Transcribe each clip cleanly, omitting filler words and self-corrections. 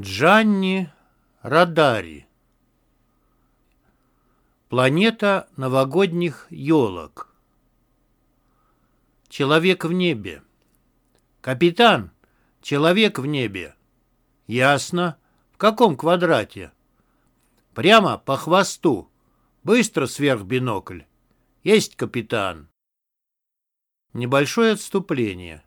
Джанни Родари. Планета новогодних елок. Человек в небе. Капитан, человек в небе. Ясно. В каком квадрате? Прямо по хвосту. Быстро сверхбинокль. Есть, капитан. Небольшое отступление.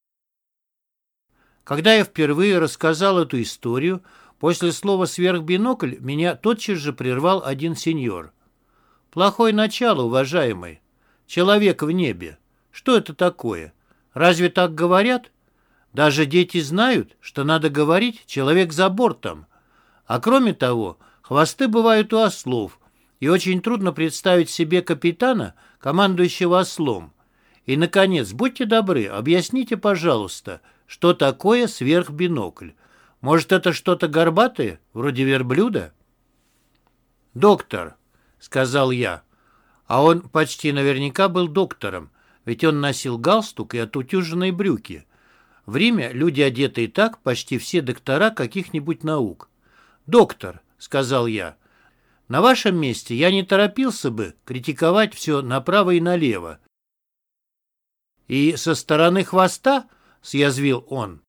Когда я впервые рассказал эту историю, после слова «сверхбинокль» меня тотчас же прервал один сеньор. «Плохое начало, уважаемый. Человек в небе. Что это такое? Разве так говорят? Даже дети знают, что надо говорить «человек за бортом». А кроме того, хвосты бывают у ослов, и очень трудно представить себе капитана, командующего ослом. И, наконец, будьте добры, объясните, пожалуйста, что такое сверхбинокль? Может, это что-то горбатое, вроде верблюда? «Доктор», — сказал я, а он почти наверняка был доктором, ведь он носил галстук и отутюженные брюки. В Риме люди, одетые так, почти все доктора каких-нибудь наук. «Доктор», — сказал я, — «на вашем месте я не торопился бы критиковать все направо и налево. И со стороны хвоста, — съязвил он.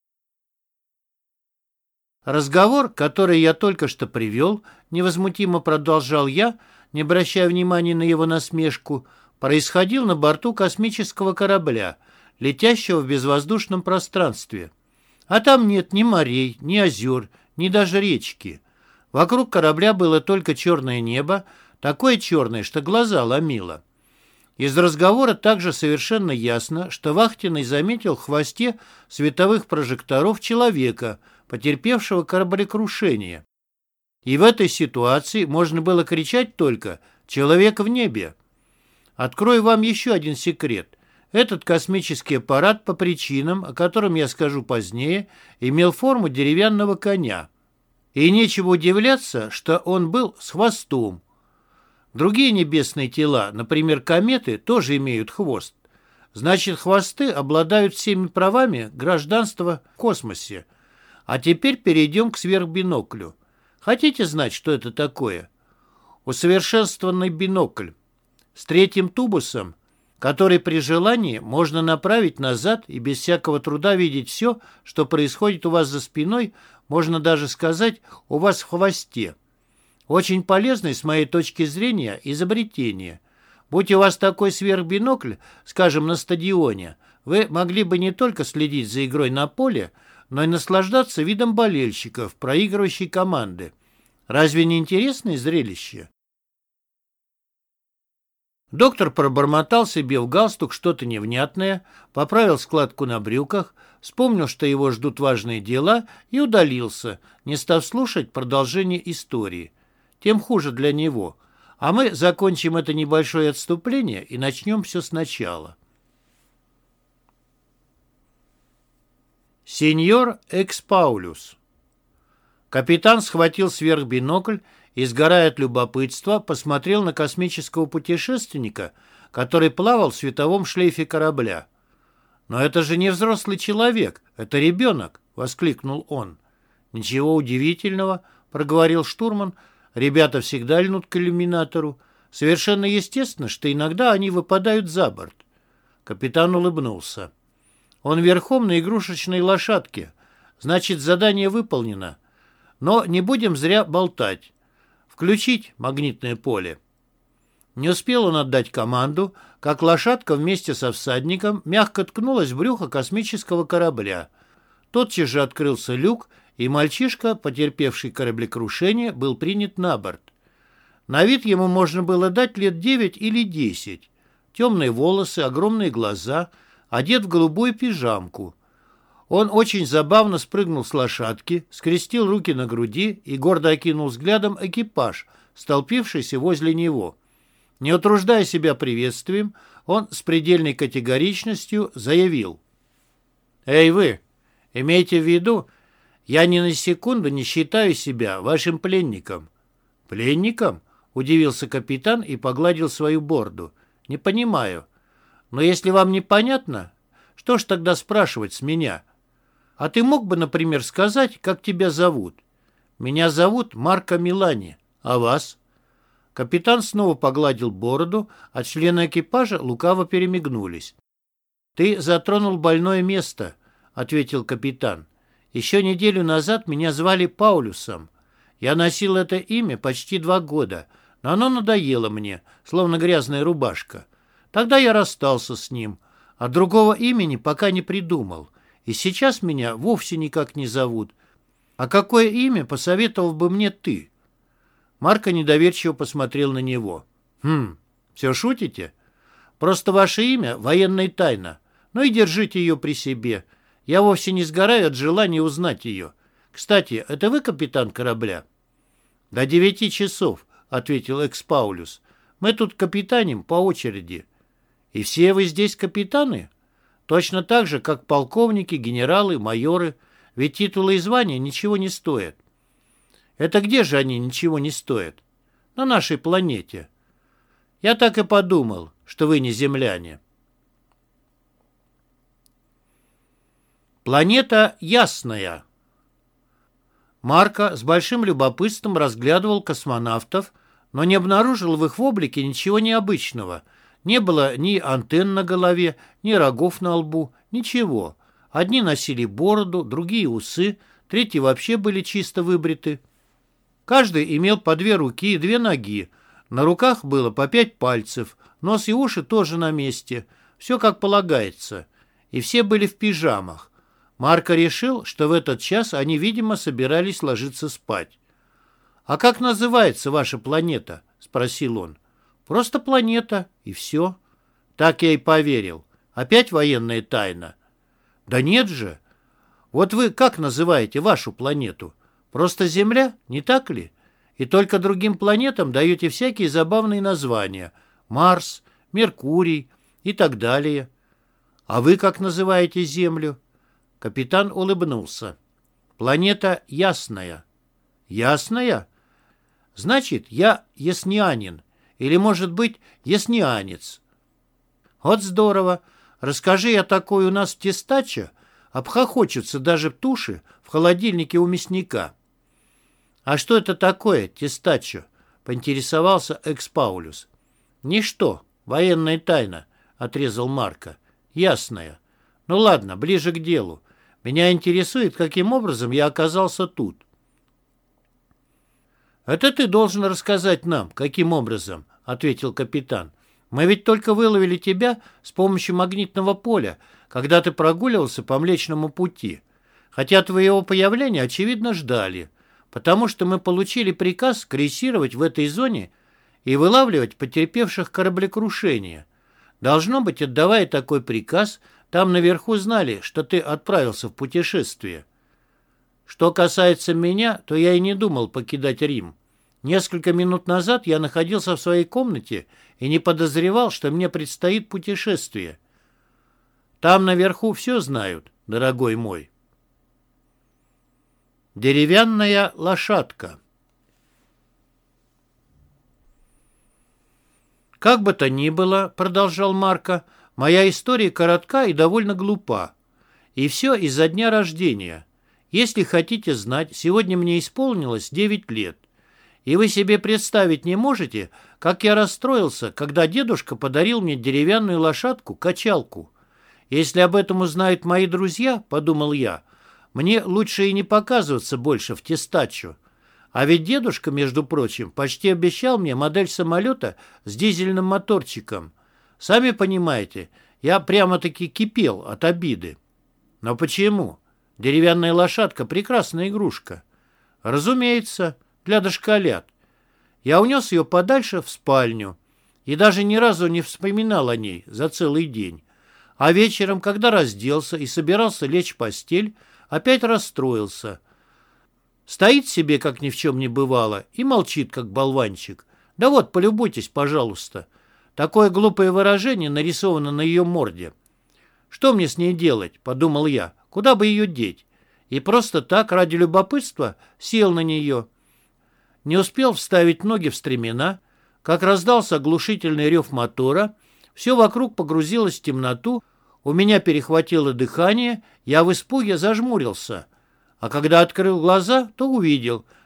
Разговор, который я только что привел, невозмутимо продолжал я, не обращая внимания на его насмешку, происходил на борту космического корабля, летящего в безвоздушном пространстве. А там нет ни морей, ни озер, ни даже речки. Вокруг корабля было только черное небо, такое черное, что глаза ломило. Из разговора также совершенно ясно, что вахтенный заметил в хвосте световых прожекторов человека, потерпевшего кораблекрушение. И в этой ситуации можно было кричать только «Человек в небе!». Открою вам еще один секрет. Этот космический аппарат по причинам, о котором я скажу позднее, имел форму деревянного коня. И нечего удивляться, что он был с хвостом. Другие небесные тела, например, кометы, тоже имеют хвост. Значит, хвосты обладают всеми правами гражданства в космосе. А теперь перейдем к сверхбиноклю. Хотите знать, что это такое? Усовершенствованный бинокль с третьим тубусом, который при желании можно направить назад и без всякого труда видеть все, что происходит у вас за спиной, можно даже сказать, у вас в хвосте. Очень полезное, с моей точки зрения, изобретение. Будь у вас такой сверхбинокль, скажем, на стадионе, вы могли бы не только следить за игрой на поле, но и наслаждаться видом болельщиков, проигрывающей команды. Разве не интересное зрелище? Доктор пробормотал себе в галстук что-то невнятное, поправил складку на брюках, вспомнил, что его ждут важные дела, и удалился, не став слушать продолжение истории. Тем хуже для него. А мы закончим это небольшое отступление и начнем все сначала. Сеньор Экспаулюс. Капитан схватил сверхбинокль и, сгорая от любопытства, посмотрел на космического путешественника, который плавал в световом шлейфе корабля. «Но это же не взрослый человек, это ребенок!» — воскликнул он. «Ничего удивительного», — проговорил штурман, — «ребята всегда льнут к иллюминатору. Совершенно естественно, что иногда они выпадают за борт». Капитан улыбнулся. «Он верхом на игрушечной лошадке. Значит, задание выполнено. Но не будем зря болтать. Включить магнитное поле». Не успел он отдать команду, как лошадка вместе со всадником мягко ткнулась в брюхо космического корабля. Тотчас же открылся люк, и мальчишка, потерпевший кораблекрушение, был принят на борт. На вид ему можно было дать лет 9 или 10. Темные волосы, огромные глаза, одет в голубую пижамку. Он очень забавно спрыгнул с лошадки, скрестил руки на груди и гордо окинул взглядом экипаж, столпившийся возле него. Не утруждая себя приветствием, он с предельной категоричностью заявил: «Эй вы, имейте в виду, я ни на секунду не считаю себя вашим пленником». «Пленником?» — удивился капитан и погладил свою бороду. «Не понимаю. Но если вам непонятно, что ж тогда спрашивать с меня? А ты мог бы, например, сказать, как тебя зовут? Меня зовут Марко Милани. А вас?» Капитан снова погладил бороду, а члены экипажа лукаво перемигнулись. «Ты затронул больное место», — ответил капитан. «Еще неделю назад меня звали Паулюсом. Я носил это имя почти 2 года, но оно надоело мне, словно грязная рубашка. Тогда я расстался с ним, а другого имени пока не придумал. И сейчас меня вовсе никак не зовут. А какое имя посоветовал бы мне ты?» Марко недоверчиво посмотрел на него. Все шутите? Просто ваше имя — военная тайна. Ну и держите ее при себе. Я вовсе не сгораю от желания узнать ее. Кстати, это вы капитан корабля?» «До 9 часов», — ответил экс-Паулюс. «Мы тут капитаним по очереди». «И все вы здесь капитаны?» «Точно так же, как полковники, генералы, майоры. Ведь титулы и звания ничего не стоят». «Это где же они ничего не стоят?» «На нашей планете». «Я так и подумал, что вы не земляне». Планета Ясная. Марко с большим любопытством разглядывал космонавтов, но не обнаружил в их облике ничего необычного. Не было ни антенн на голове, ни рогов на лбу, ничего. Одни носили бороду, другие усы, третьи вообще были чисто выбриты. Каждый имел по 2 руки и 2 ноги. На руках было по 5 пальцев, нос и уши тоже на месте. Все как полагается. И все были в пижамах. Марко решил, что в этот час они, видимо, собирались ложиться спать. «А как называется ваша планета?» — спросил он. «Просто планета, и все». Так я и поверил. Опять военная тайна? «Да нет же. Вот вы как называете вашу планету? Просто Земля, не так ли? И только другим планетам даете всякие забавные названия. Марс, Меркурий и так далее. А вы как называете Землю?» Капитан улыбнулся. «Планета Ясная». «Ясная? Значит, я яснянин. Или, может быть, яснянец». «Вот здорово. Расскажи я такой у нас в Тестачо, обхохочутся даже туши в холодильнике у мясника». «А что это такое, Тестачо?» — поинтересовался экс-Паулюс. «Ничто. Военная тайна», — отрезал Марко. «Ясная. Ну ладно, ближе к делу. Меня интересует, каким образом я оказался тут». «Это ты должен рассказать нам, каким образом», — ответил капитан. «Мы ведь только выловили тебя с помощью магнитного поля, когда ты прогуливался по Млечному пути. Хотя твоего появления, очевидно, ждали, потому что мы получили приказ крейсировать в этой зоне и вылавливать потерпевших кораблекрушения. Должно быть, отдавая такой приказ, там наверху знали, что ты отправился в путешествие. Что касается меня, то я и не думал покидать Рим. Несколько минут назад я находился в своей комнате и не подозревал, что мне предстоит путешествие. Там наверху все знают, дорогой мой». Деревянная лошадка. «Как бы то ни было, — продолжал Марко, — моя история коротка и довольно глупа. И все из-за дня рождения. Если хотите знать, сегодня мне исполнилось 9 лет. И вы себе представить не можете, как я расстроился, когда дедушка подарил мне деревянную лошадку-качалку. Если об этом узнают мои друзья, — подумал я, — мне лучше и не показываться больше в Тестачо. А ведь дедушка, между прочим, почти обещал мне модель самолета с дизельным моторчиком. Сами понимаете, я прямо-таки кипел от обиды. Но почему? Деревянная лошадка — прекрасная игрушка. Разумеется, для дошколят. Я унес ее подальше в спальню и даже ни разу не вспоминал о ней за целый день. А вечером, когда разделся и собирался лечь в постель, опять расстроился. Стоит себе, как ни в чем не бывало, и молчит, как болванчик. Да вот, полюбуйтесь, пожалуйста. Такое глупое выражение нарисовано на ее морде. «Что мне с ней делать?» — подумал я. «Куда бы ее деть?» И просто так, ради любопытства, сел на нее. Не успел вставить ноги в стремена, как раздался оглушительный рев мотора, все вокруг погрузилось в темноту, у меня перехватило дыхание, я в испуге зажмурился. А когда открыл глаза, то увидел,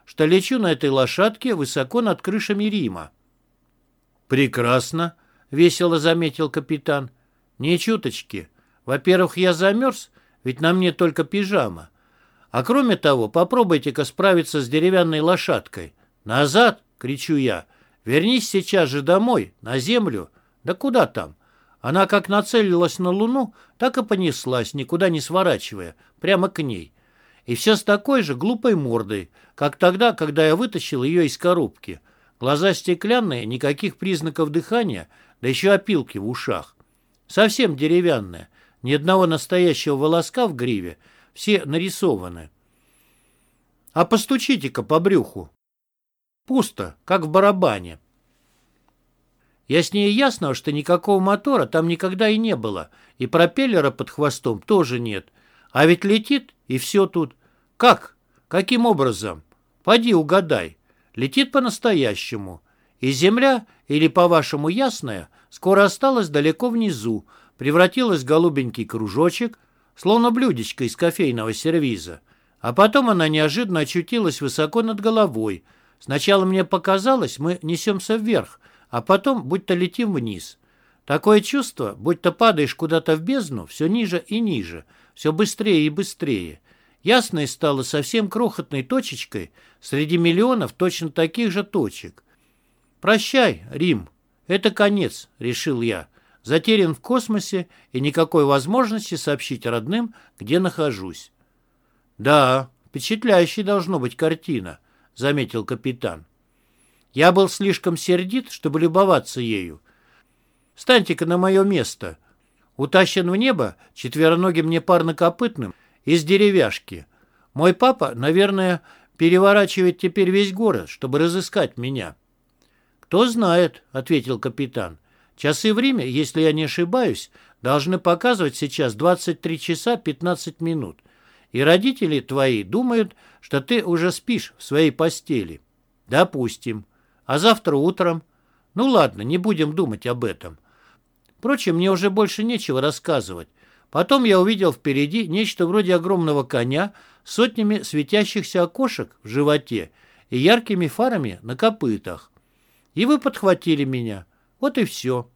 что лечу на этой лошадке высоко над крышами Рима». «Прекрасно», — весело заметил капитан. «Ни чуточки. Во-первых, я замерз, ведь на мне только пижама. А кроме того, попробуйте-ка справиться с деревянной лошадкой. Назад!» — кричу я. «Вернись сейчас же домой, на землю. Да куда там?» Она как нацелилась на Луну, так и понеслась, никуда не сворачивая, прямо к ней. И все с такой же глупой мордой, как тогда, когда я вытащил ее из коробки. Глаза стеклянные, никаких признаков дыхания, да еще опилки в ушах. Совсем деревянная, ни одного настоящего волоска в гриве, все нарисованы. А постучите-ка по брюху. Пусто, как в барабане. Я с ней ясно, что никакого мотора там никогда и не было, и пропеллера под хвостом тоже нет. А ведь летит, и все тут. Как? Каким образом? Поди угадай. Летит по-настоящему. И земля, или по-вашему ясная, скоро осталась далеко внизу, превратилась в голубенький кружочек, словно блюдечко из кофейного сервиза. А потом она неожиданно очутилась высоко над головой. Сначала мне показалось, мы несемся вверх, а потом будто летим вниз. Такое чувство, будто падаешь куда-то в бездну, все ниже и ниже, все быстрее и быстрее. Ясное стало совсем крохотной точечкой среди миллионов точно таких же точек. «Прощай, Рим, это конец», — решил я. Затерян в космосе и никакой возможности сообщить родным, где нахожусь. «Да, впечатляющей должно быть картина», — заметил капитан. Я был слишком сердит, чтобы любоваться ею. «Станьте-ка на мое место». Утащен в небо четвероногим непарнокопытным из деревяшки. Мой папа, наверное, переворачивает теперь весь город, чтобы разыскать меня. «Кто знает», — ответил капитан. «Часы в Риме, если я не ошибаюсь, должны показывать сейчас 23 часа 15 минут. И родители твои думают, что ты уже спишь в своей постели». «Допустим. А завтра утром?» «Ну ладно, не будем думать об этом. Впрочем, мне уже больше нечего рассказывать. Потом я увидел впереди нечто вроде огромного коня с сотнями светящихся окошек в животе и яркими фарами на копытах. И вы подхватили меня. Вот и все».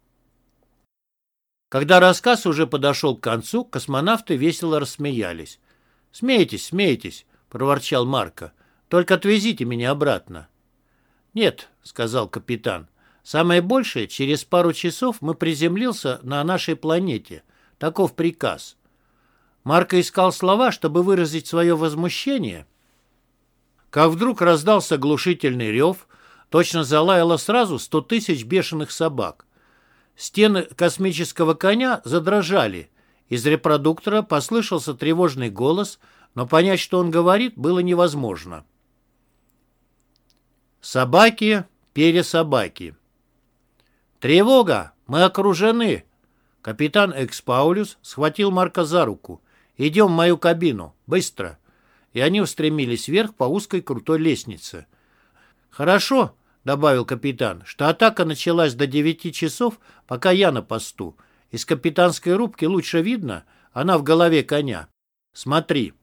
Когда рассказ уже подошел к концу, космонавты весело рассмеялись. «Смейтесь, смейтесь», — проворчал Марко. «Только отвезите меня обратно». «Нет», — сказал капитан. «Самое большее, через пару часов мы приземлился на нашей планете. Таков приказ». Марко искал слова, чтобы выразить свое возмущение, как вдруг раздался глушительный рев, точно залаяло сразу 100 тысяч бешеных собак. Стены космического коня задрожали. Из репродуктора послышался тревожный голос, но понять, что он говорит, было невозможно. «Собаки, пересобаки». «Тревога! Мы окружены!» Капитан Экспаулюс схватил Марка за руку. «Идем в мою кабину! Быстро!» И они устремились вверх по узкой крутой лестнице. «Хорошо», — добавил капитан, — «что атака началась до 9 часов, пока я на посту. Из капитанской рубки лучше видно, она в голове коня. Смотри».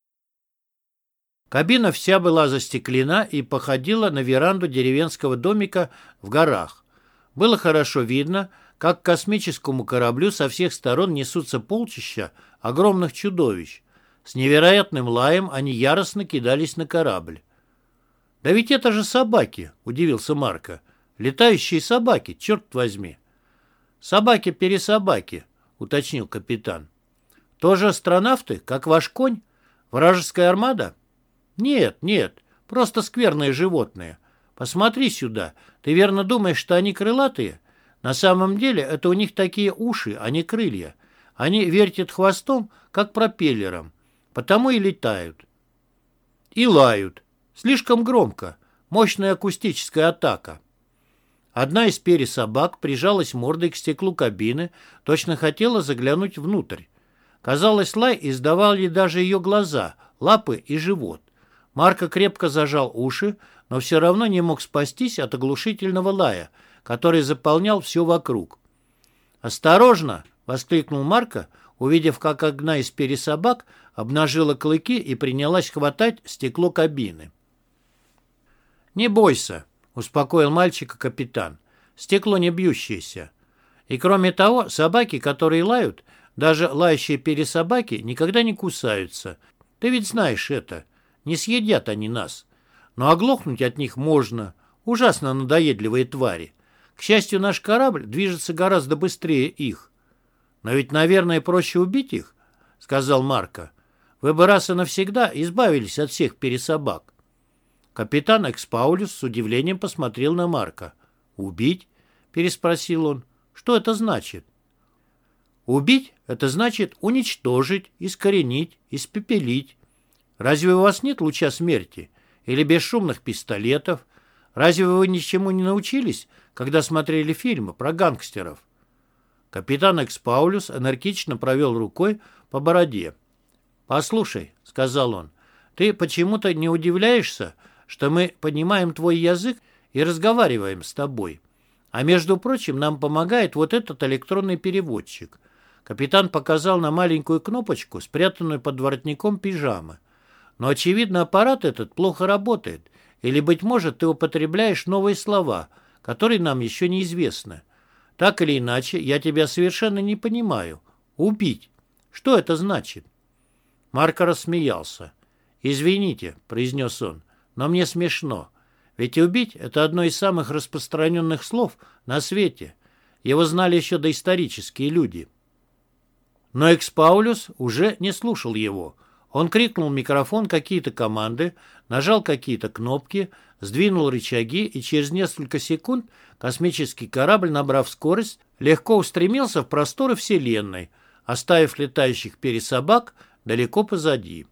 Кабина вся была застеклена и походила на веранду деревенского домика в горах. Было хорошо видно, как к космическому кораблю со всех сторон несутся полчища огромных чудовищ. С невероятным лаем они яростно кидались на корабль. «Да ведь это же собаки!» — удивился Марко. «Летающие собаки, черт возьми!» «Собаки-пересобаки», — уточнил капитан. «Тоже астронавты, как ваш конь? Вражеская армада?» «Нет, нет, просто скверные животные. Посмотри сюда. Ты верно думаешь, что они крылатые? На самом деле это у них такие уши, а не крылья. Они вертят хвостом, как пропеллером. Потому и летают. И лают. Слишком громко. Мощная акустическая атака». Одна из пересобак прижалась мордой к стеклу кабины, точно хотела заглянуть внутрь. Казалось, лай издавал ей даже ее глаза, лапы и живот. Марко крепко зажал уши, но все равно не мог спастись от оглушительного лая, который заполнял все вокруг. «Осторожно!» — воскликнул Марко, увидев, как одна из пересобак обнажила клыки и принялась хватать стекло кабины. «Не бойся», — успокоил мальчика капитан. «Стекло не бьющееся. И кроме того, собаки, которые лают, даже лающие пересобаки, никогда не кусаются. Ты ведь знаешь это. Не съедят они нас. Но оглохнуть от них можно. Ужасно надоедливые твари. К счастью, наш корабль движется гораздо быстрее их». «Но ведь, наверное, проще убить их», — сказал Марко. «Вы бы раз и навсегда избавились от всех пересобак». Капитан Экспаулюс с удивлением посмотрел на Марко. «Убить?» — переспросил он. «Что это значит?» «Убить — это значит уничтожить, искоренить, испепелить. Разве у вас нет луча смерти? Или бесшумных пистолетов? Разве вы ничему не научились, когда смотрели фильмы про гангстеров?» Капитан Экспаулюс энергично провел рукой по бороде. «Послушай», — сказал он, — «ты почему-то не удивляешься, что мы понимаем твой язык и разговариваем с тобой. А между прочим, нам помогает вот этот электронный переводчик». Капитан показал на маленькую кнопочку, спрятанную под воротником пижамы. «Но, очевидно, аппарат этот плохо работает, или, быть может, ты употребляешь новые слова, которые нам еще неизвестны. Так или иначе, я тебя совершенно не понимаю. Убить. Что это значит?» Марко рассмеялся. «Извините», — произнес он, — «но мне смешно. Ведь убить — это одно из самых распространенных слов на свете. Его знали еще доисторические люди». Но Экспаулюс уже не слушал его. Он крикнул в микрофон какие-то команды, нажал какие-то кнопки, сдвинул рычаги, и через несколько секунд космический корабль, набрав скорость, легко устремился в просторы Вселенной, оставив летающих пересобак далеко позади.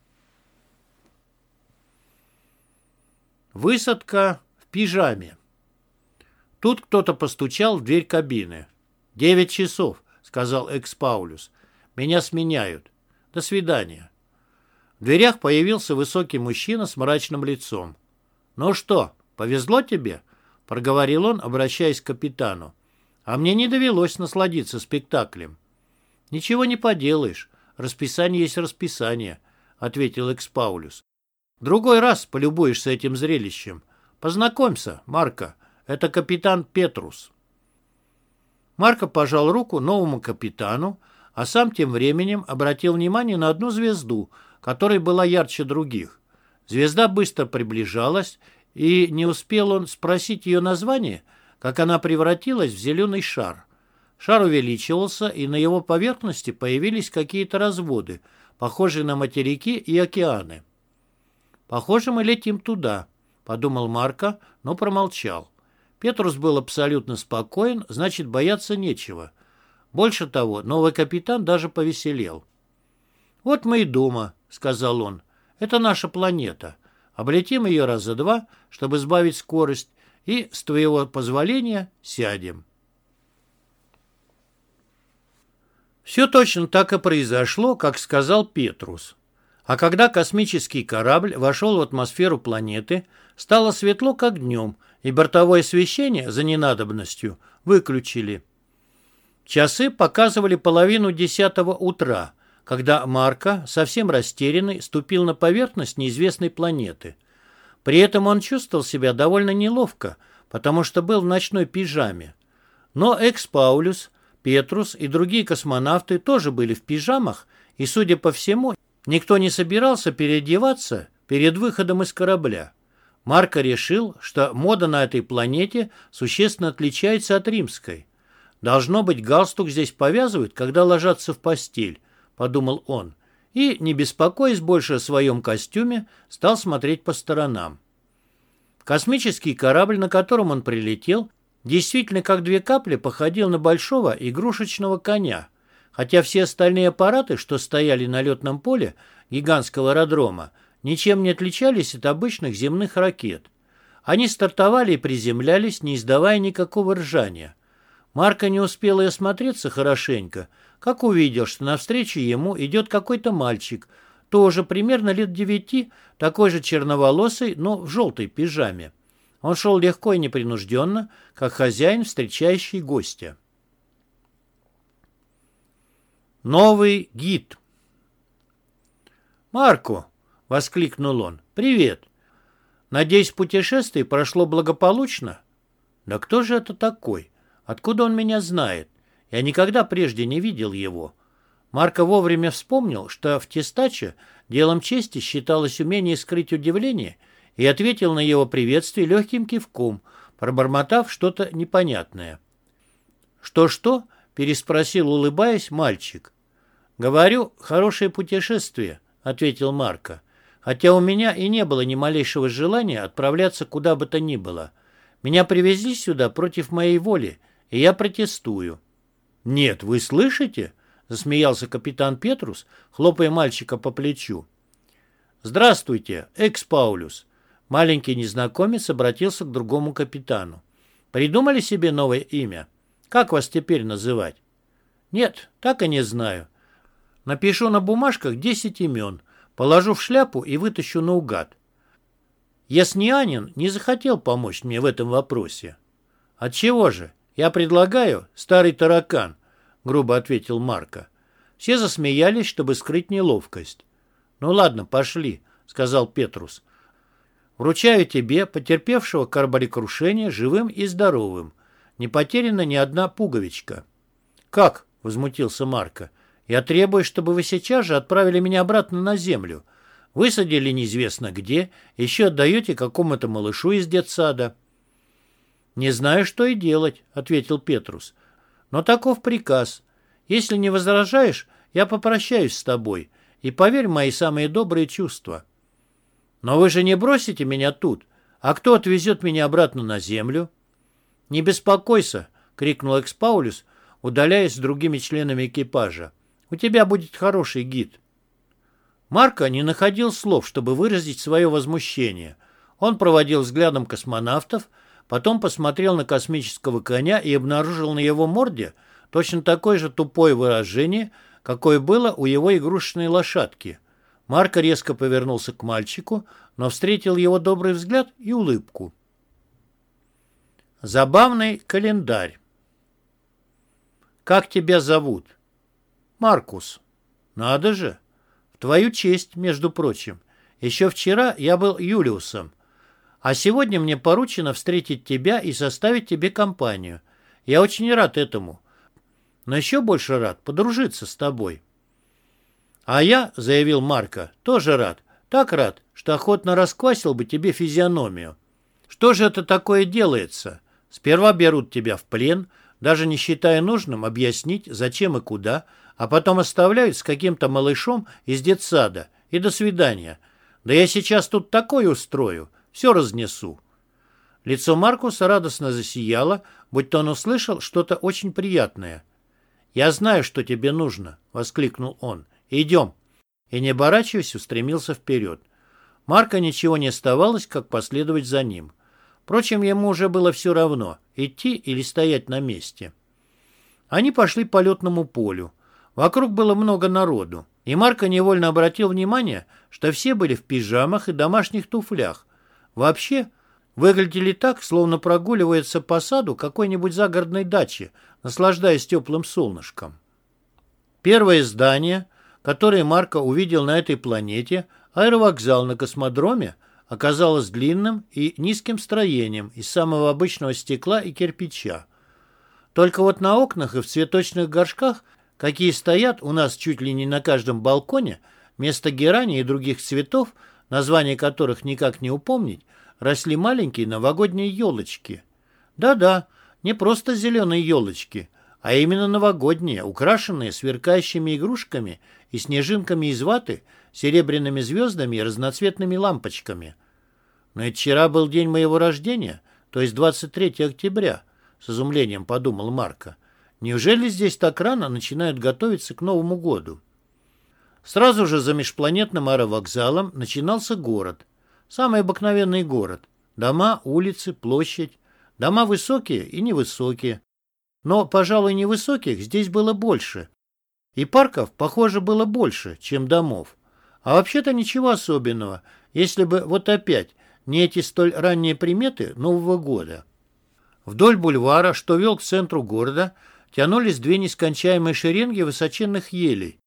Высадка в пижаме. Тут кто-то постучал в дверь кабины. «9 часов», — сказал Экспаулюс. «Меня сменяют. До свидания». В дверях появился высокий мужчина с мрачным лицом. «Ну что, повезло тебе?» — проговорил он, обращаясь к капитану. «А мне не довелось насладиться спектаклем». «Ничего не поделаешь. Расписание есть расписание», — ответил Экспаулюс. «Другой раз полюбуешься этим зрелищем. Познакомься, Марко. Это капитан Петрус». Марко пожал руку новому капитану, а сам тем временем обратил внимание на одну звезду, которая была ярче других. Звезда быстро приближалась, и не успел он спросить ее название, как она превратилась в зеленый шар. Шар увеличивался, и на его поверхности появились какие-то разводы, похожие на материки и океаны. «Похоже, мы летим туда», — подумал Марко, но промолчал. Петрус был абсолютно спокоен, значит, бояться нечего. Больше того, новый капитан даже повеселел. «Вот мы и дома», — сказал он. «Это наша планета. Облетим ее раза два, чтобы сбавить скорость, и, с твоего позволения, сядем». Все точно так и произошло, как сказал Петрус. А когда космический корабль вошел в атмосферу планеты, стало светло, как днем, и бортовое освещение за ненадобностью выключили. Часы показывали 9:30 утра, когда Марко, совсем растерянный, ступил на поверхность неизвестной планеты. При этом он чувствовал себя довольно неловко, потому что был в ночной пижаме. Но Экспаулюс, Петрус и другие космонавты тоже были в пижамах, и, судя по всему, никто не собирался переодеваться перед выходом из корабля. Марко решил, что мода на этой планете существенно отличается от римской. «Должно быть, галстук здесь повязывают, когда ложатся в постель», — подумал он, и, не беспокоясь больше о своем костюме, стал смотреть по сторонам. Космический корабль, на котором он прилетел, действительно как две капли походил на большого игрушечного коня, хотя все остальные аппараты, что стояли на летном поле гигантского аэродрома, ничем не отличались от обычных земных ракет. Они стартовали и приземлялись, не издавая никакого ржания. Марко не успел и осмотреться хорошенько, как увидел, что навстречу ему идет какой-то мальчик, тоже примерно лет 9, такой же черноволосый, но в желтой пижаме. Он шел легко и непринужденно, как хозяин, встречающий гостя. Новый гид. «Марко!» — воскликнул он. «Привет!» Надеюсь, путешествие прошло благополучно? Да кто же это такой? Откуда он меня знает? Я никогда прежде не видел его. Марко вовремя вспомнил, что в Тестаче делом чести считалось умение скрыть удивление, и ответил на его приветствие легким кивком, пробормотав что-то непонятное. «Что-что?» — переспросил, улыбаясь, мальчик. «Говорю, хорошее путешествие», — ответил Марко, «хотя у меня и не было ни малейшего желания отправляться куда бы то ни было. Меня привезли сюда против моей воли, и я протестую». «Нет, вы слышите?» — засмеялся капитан Петрус, хлопая мальчика по плечу. «Здравствуйте, экс-Паулюс!» Маленький незнакомец обратился к другому капитану. «Придумали себе новое имя? Как вас теперь называть?» «Нет, так и не знаю. Напишу на бумажках 10 имен, положу в шляпу и вытащу наугад». Яснианин не захотел помочь мне в этом вопросе. «Отчего же? Я предлагаю старый таракан», — грубо ответил Марко. Все засмеялись, чтобы скрыть неловкость. «Ну ладно, пошли», — сказал Петрус. «Вручаю тебе, потерпевшего кораблекрушение, живым и здоровым. Не потеряна ни одна пуговичка». «Как?» — возмутился Марко. «Я требую, чтобы вы сейчас же отправили меня обратно на землю. Высадили неизвестно где, еще отдаете какому-то малышу из детсада». «Не знаю, что и делать», — ответил Петрус. «Но таков приказ. Если не возражаешь, я попрощаюсь с тобой, и поверь в мои самые добрые чувства». «Но вы же не бросите меня тут? А кто отвезет меня обратно на землю?» «Не беспокойся», — крикнул экс-Паулюс, удаляясь с другими членами экипажа. «У тебя будет хороший гид». Марко не находил слов, чтобы выразить свое возмущение. Он проводил взглядом космонавтов, потом посмотрел на космического коня и обнаружил на его морде точно такое же тупое выражение, какое было у его игрушечной лошадки. Марко резко повернулся к мальчику, но встретил его добрый взгляд и улыбку. Забавный календарь. «Как тебя зовут?» «Маркус». «Надо же! В твою честь, между прочим. Еще вчера я был Юлиусом, а сегодня мне поручено встретить тебя и составить тебе компанию. Я очень рад этому, но еще больше рад подружиться с тобой». «А я, — заявил Марко, — тоже рад. Так рад, что охотно расквасил бы тебе физиономию. Что же это такое делается? Сперва берут тебя в плен, даже не считая нужным объяснить, зачем и куда, а потом оставляют с каким-то малышом из детсада. И до свидания. Да я сейчас тут такое устрою, все разнесу». Лицо Маркуса радостно засияло, будто он услышал что-то очень приятное. «Я знаю, что тебе нужно», — воскликнул он. «Идем». И, не оборачиваясь, устремился вперед. Марко ничего не оставалось, как последовать за ним. Впрочем, ему уже было все равно, идти или стоять на месте. Они пошли по летному полю. Вокруг было много народу, и Марко невольно обратил внимание, что все были в пижамах и домашних туфлях. Вообще, выглядели так, словно прогуливаются по саду какой-нибудь загородной дачи, наслаждаясь теплым солнышком. Первое здание, которое Марко увидел на этой планете, аэровокзал на космодроме, оказалось длинным и низким строением из самого обычного стекла и кирпича. Только вот на окнах и в цветочных горшках, какие стоят у нас чуть ли не на каждом балконе, вместо герани и других цветов, названия которых никак не упомнить, росли маленькие новогодние елочки. Да-да, не просто зеленые елочки, а именно новогодние, украшенные сверкающими игрушками и снежинками из ваты, серебряными звездами и разноцветными лампочками. «Но ведь вчера был день моего рождения, то есть 23 октября», — с изумлением подумал Марко. «Неужели здесь так рано начинают готовиться к Новому году?» Сразу же за межпланетным аэровокзалом начинался город. Самый обыкновенный город. Дома, улицы, площадь. Дома высокие и невысокие. Но, пожалуй, невысоких здесь было больше. И парков, похоже, было больше, чем домов. А вообще-то ничего особенного, если бы вот опять не эти столь ранние приметы Нового года. Вдоль бульвара, что вел к центру города, тянулись две нескончаемые шеренги высоченных елей.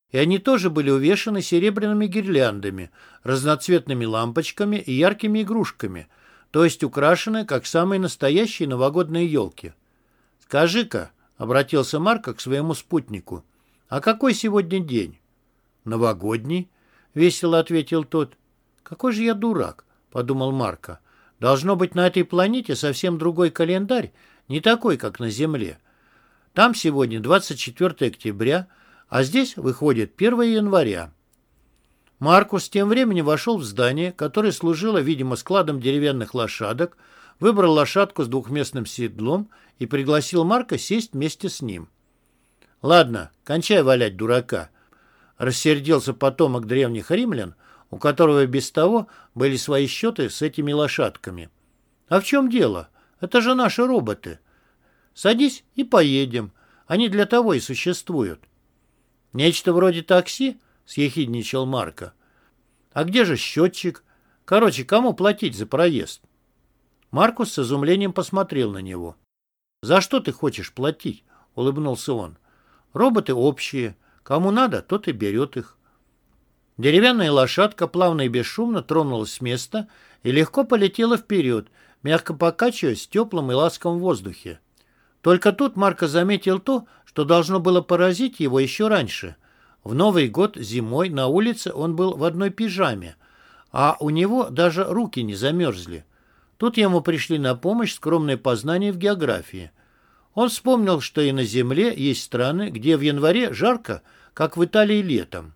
и они тоже были увешаны серебряными гирляндами, разноцветными лампочками и яркими игрушками, то есть украшены, как самые настоящие новогодные елки. «Скажи-ка», — обратился Марко к своему спутнику, — «а какой сегодня день?» «Новогодний», — весело ответил тот. «Какой же я дурак», — подумал Марко. «Должно быть, на этой планете совсем другой календарь, не такой, как на Земле. Там сегодня 24 октября, а здесь выходит 1 января». Маркус тем временем вошел в здание, которое служило, видимо, складом деревянных лошадок, выбрал лошадку с двухместным седлом и пригласил Марка сесть вместе с ним. «Ладно, кончай валять дурака», — рассердился потомок древних римлян, у которого без того были свои счеты с этими лошадками. «А в чем дело? Это же наши роботы. Садись и поедем. Они для того и существуют». «Нечто вроде такси?» — съехидничал Марко. «А где же счетчик? Короче, кому платить за проезд?» Маркус с изумлением посмотрел на него. «За что ты хочешь платить?» — улыбнулся он. «Роботы общие. Кому надо, тот и берет их». Деревянная лошадка плавно и бесшумно тронулась с места и легко полетела вперед, мягко покачиваясь в теплом и ласковом воздухе. Только тут Марко заметил то, что должно было поразить его еще раньше. В Новый год зимой на улице он был в одной пижаме, а у него даже руки не замерзли. Тут ему пришли на помощь скромные познания в географии. Он вспомнил, что и на Земле есть страны, где в январе жарко, как в Италии летом.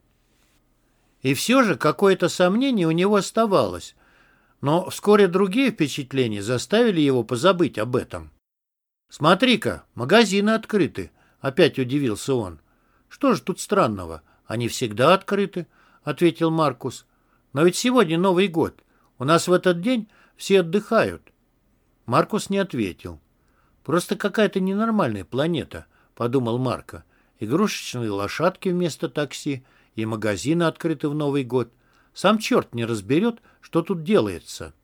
И все же какое-то сомнение у него оставалось, но вскоре другие впечатления заставили его позабыть об этом. «Смотри-ка, магазины открыты», — опять удивился он. «Что же тут странного? Они всегда открыты», — ответил Маркус. «Но ведь сегодня Новый год. У нас в этот день все отдыхают». Маркус не ответил. «Просто какая-то ненормальная планета», — подумал Марко. «Игрушечные лошадки вместо такси, и магазины открыты в Новый год. Сам черт не разберет, что тут делается».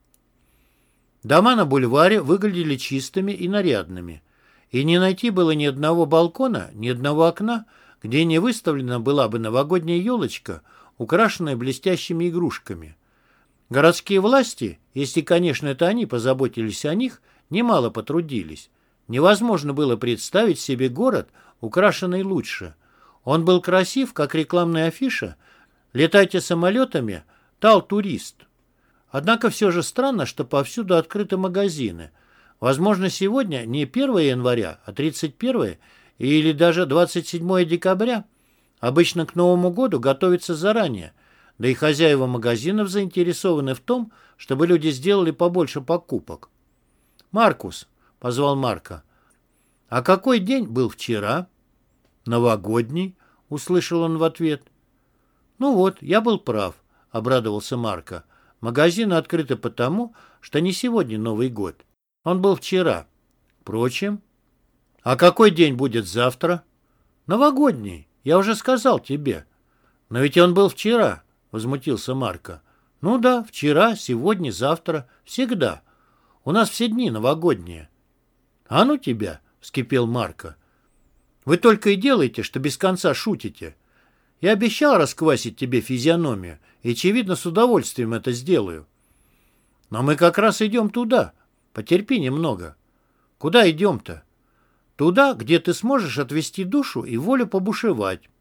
Дома на бульваре выглядели чистыми и нарядными. И не найти было ни одного балкона, ни одного окна, где не выставлена была бы новогодняя елочка, украшенная блестящими игрушками. Городские власти, если, конечно, это они позаботились о них, немало потрудились. Невозможно было представить себе город, украшенный лучше. Он был красив, как рекламная афиша «Летайте самолетами, Тал-турист». Однако все же странно, что повсюду открыты магазины. Возможно, сегодня не 1 января, а 31 или даже 27 декабря. Обычно к Новому году готовятся заранее, да и хозяева магазинов заинтересованы в том, чтобы люди сделали побольше покупок. «Маркус», — позвал Марко, — «а какой день был вчера?» «Новогодний», — услышал он в ответ. «Ну вот, я был прав», — обрадовался Марко. «Магазины открыты потому, что не сегодня Новый год. Он был вчера. Впрочем, а какой день будет завтра?» «Новогодний, я уже сказал тебе». «Но ведь он был вчера», — возмутился Марко. «Ну да, вчера, сегодня, завтра, всегда. У нас все дни новогодние». «А ну тебя», — вскипел Марко. «Вы только и делаете, что без конца шутите. Я обещал расквасить тебе физиономию, и, очевидно, с удовольствием это сделаю. Но мы как раз идем туда. Потерпи немного». «Куда идем-то?» «Туда, где ты сможешь отвести душу и волю побушевать».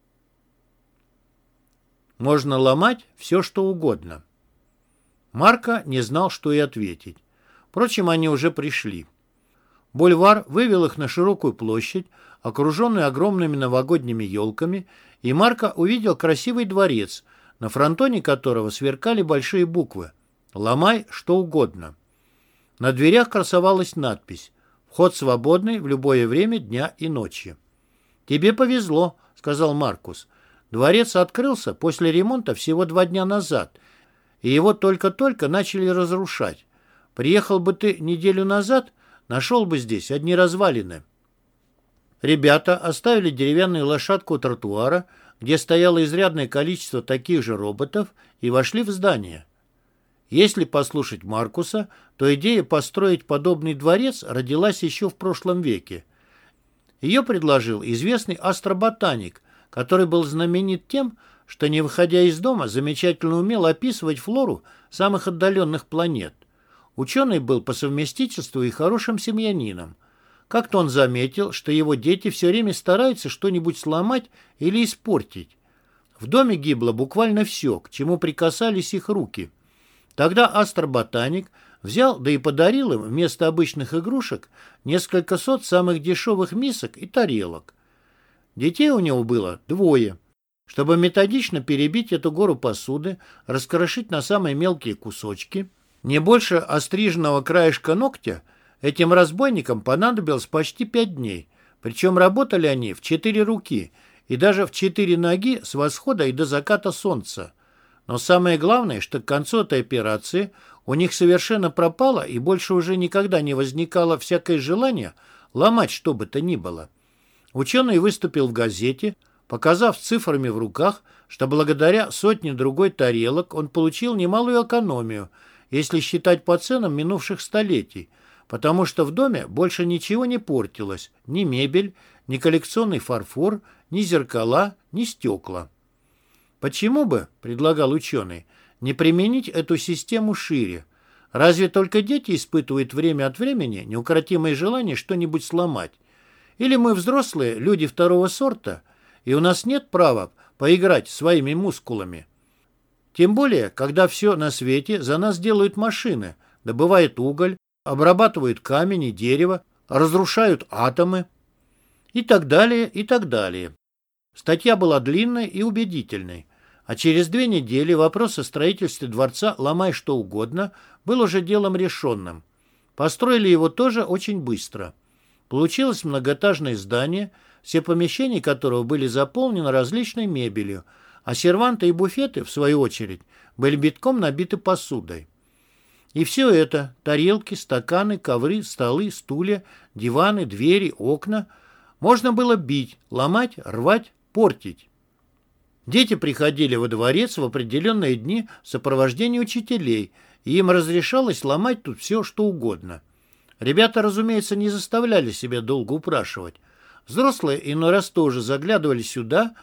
Можно ломать все, что угодно. Марко не знал, что и ответить. Впрочем, они уже пришли. Бульвар вывел их на широкую площадь, окруженную огромными новогодними елками, и Марко увидел красивый дворец, на фронтоне которого сверкали большие буквы «Ломай что угодно». На дверях красовалась надпись «Вход свободный в любое время дня и ночи». «Тебе повезло», — сказал Маркус. «Дворец открылся после ремонта всего 2 дня назад, и его только-только начали разрушать. Приехал бы ты неделю назад, нашел бы здесь одни развалины». Ребята оставили деревянную лошадку у тротуара, где стояло изрядное количество таких же роботов, и вошли в здание. Если послушать Маркуса, то идея построить подобный дворец родилась еще в прошлом веке. Ее предложил известный астроботаник, который был знаменит тем, что, не выходя из дома, замечательно умел описывать флору самых отдаленных планет. Ученый был по совместительству и хорошим семьянином. Как-то он заметил, что его дети все время стараются что-нибудь сломать или испортить. В доме гибло буквально все, к чему прикасались их руки. Тогда астроботаник взял, да и подарил им вместо обычных игрушек несколько сот самых дешевых мисок и тарелок. Детей у него было 2. Чтобы методично перебить эту гору посуды, раскрошить на самые мелкие кусочки, не больше остриженного краешка ногтя, этим разбойникам понадобилось почти 5 дней. Причем работали они в 4 руки и даже в 4 ноги с восхода и до заката солнца. Но самое главное, что к концу этой операции у них совершенно пропало и больше уже никогда не возникало всякое желание ломать что бы то ни было. Ученый выступил в газете, показав цифрами в руках, что благодаря сотне другой тарелок он получил немалую экономию, если считать по ценам минувших столетий, потому что в доме больше ничего не портилось, ни мебель, ни коллекционный фарфор, ни зеркала, ни стекла. Почему бы, предлагал ученый, не применить эту систему шире? Разве только дети испытывают время от времени неукротимое желание что-нибудь сломать? Или мы взрослые, люди второго сорта, и у нас нет права поиграть своими мускулами? Тем более, когда все на свете за нас делают машины, добывают уголь, обрабатывают камень и дерево, разрушают атомы и так далее, и так далее. Статья была длинной и убедительной, а через 2 недели вопрос о строительстве дворца «Ломай что угодно» был уже делом решенным. Построили его тоже очень быстро. Получилось многоэтажное здание, все помещения которого были заполнены различной мебелью, а серванты и буфеты, в свою очередь, были битком набиты посудой. И все это – тарелки, стаканы, ковры, столы, стулья, диваны, двери, окна – можно было бить, ломать, рвать, портить. Дети приходили во дворец в определенные дни в сопровождении учителей, и им разрешалось ломать тут все, что угодно. Ребята, разумеется, не заставляли себя долго упрашивать. Взрослые иной раз тоже заглядывали сюда,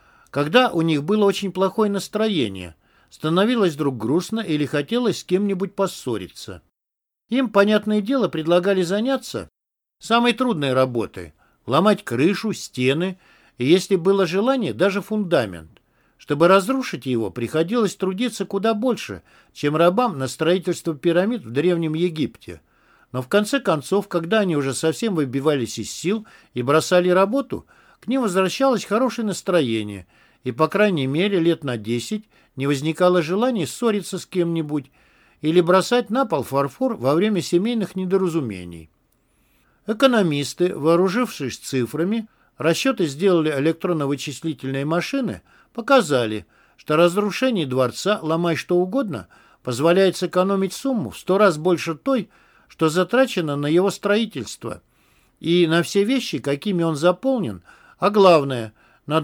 когда у них было очень плохое настроение, становилось вдруг грустно или хотелось с кем-нибудь поссориться. Им, понятное дело, предлагали заняться самой трудной работой – ломать крышу, стены и, если было желание, даже фундамент. Чтобы разрушить его, приходилось трудиться куда больше, чем рабам на строительство пирамид в Древнем Египте. Но в конце концов, когда они уже совсем выбивались из сил и бросали работу, к ним возвращалось хорошее настроение, и, по крайней мере, лет на 10 не возникало желания ссориться с кем-нибудь или бросать на пол фарфор во время семейных недоразумений. Экономисты, вооружившись цифрами, расчеты сделали электронно-вычислительные машины, показали, что разрушение дворца «Ломай что угодно» позволяет сэкономить сумму в 100 раз больше той, что затрачено на его строительство, и на все вещи, какими он заполнен, а главное, на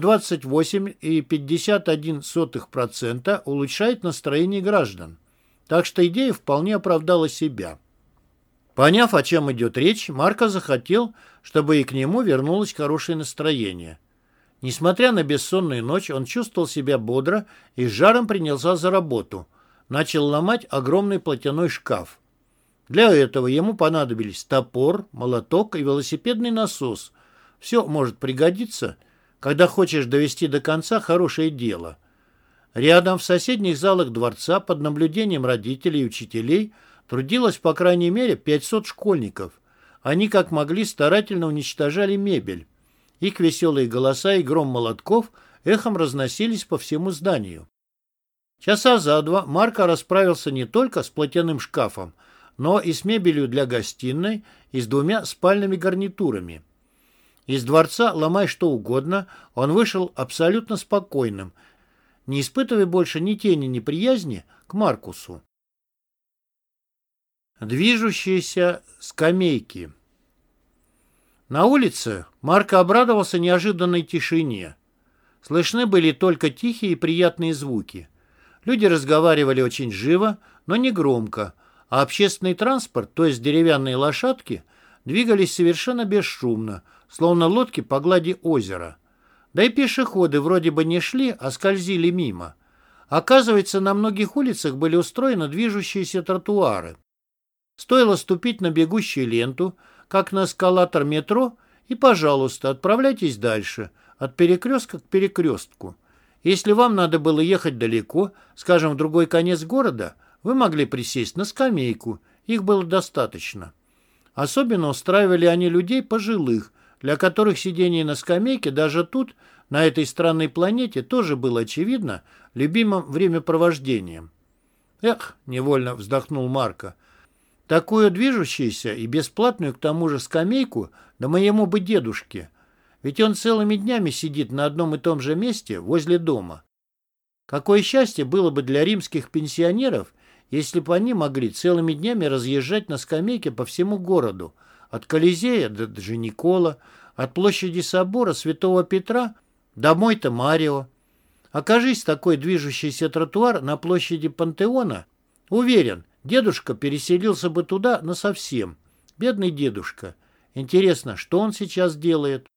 28,51% улучшает настроение граждан. Так что идея вполне оправдала себя. Поняв, о чем идет речь, Марко захотел, чтобы и к нему вернулось хорошее настроение. Несмотря на бессонную ночь, он чувствовал себя бодро и с жаром принялся за работу. Начал ломать огромный платяной шкаф. Для этого ему понадобились топор, молоток и велосипедный насос. Все может пригодиться, когда хочешь довести до конца хорошее дело. Рядом в соседних залах дворца под наблюдением родителей и учителей трудилось по крайней мере 500 школьников. Они как могли старательно уничтожали мебель. Их веселые голоса и гром молотков эхом разносились по всему зданию. Часа за 2 Марко расправился не только с платяным шкафом, но и с мебелью для гостиной и с 2 спальными гарнитурами. Из дворца «Ломай что угодно» он вышел абсолютно спокойным, не испытывая больше ни тени неприязни к Маркусу. Движущиеся скамейки. На улице Марко обрадовался неожиданной тишине. Слышны были только тихие и приятные звуки. Люди разговаривали очень живо, но не громко, а общественный транспорт, то есть деревянные лошадки, двигались совершенно бесшумно, словно лодки по глади озера. Да и пешеходы вроде бы не шли, а скользили мимо. Оказывается, на многих улицах были устроены движущиеся тротуары. Стоило ступить на бегущую ленту, как на эскалатор метро, и, пожалуйста, отправляйтесь дальше, от перекрестка к перекрестку. Если вам надо было ехать далеко, скажем, в другой конец города, вы могли присесть на скамейку, их было достаточно. Особенно устраивали они людей пожилых, для которых сидение на скамейке даже тут, на этой странной планете, тоже было, очевидно, любимым времяпровождением. «Эх», — невольно вздохнул Марко, — «такую движущуюся и бесплатную к тому же скамейку, да моему бы дедушке. Ведь он целыми днями сидит на одном и том же месте возле дома. Какое счастье было бы для римских пенсионеров, если бы они могли целыми днями разъезжать на скамейке по всему городу, от Колизея до Джаникола, от площади собора Святого Петра до Мойто-Марио. Окажись такой движущийся тротуар на площади Пантеона, уверен, дедушка переселился бы туда насовсем. Бедный дедушка. Интересно, что он сейчас делает?»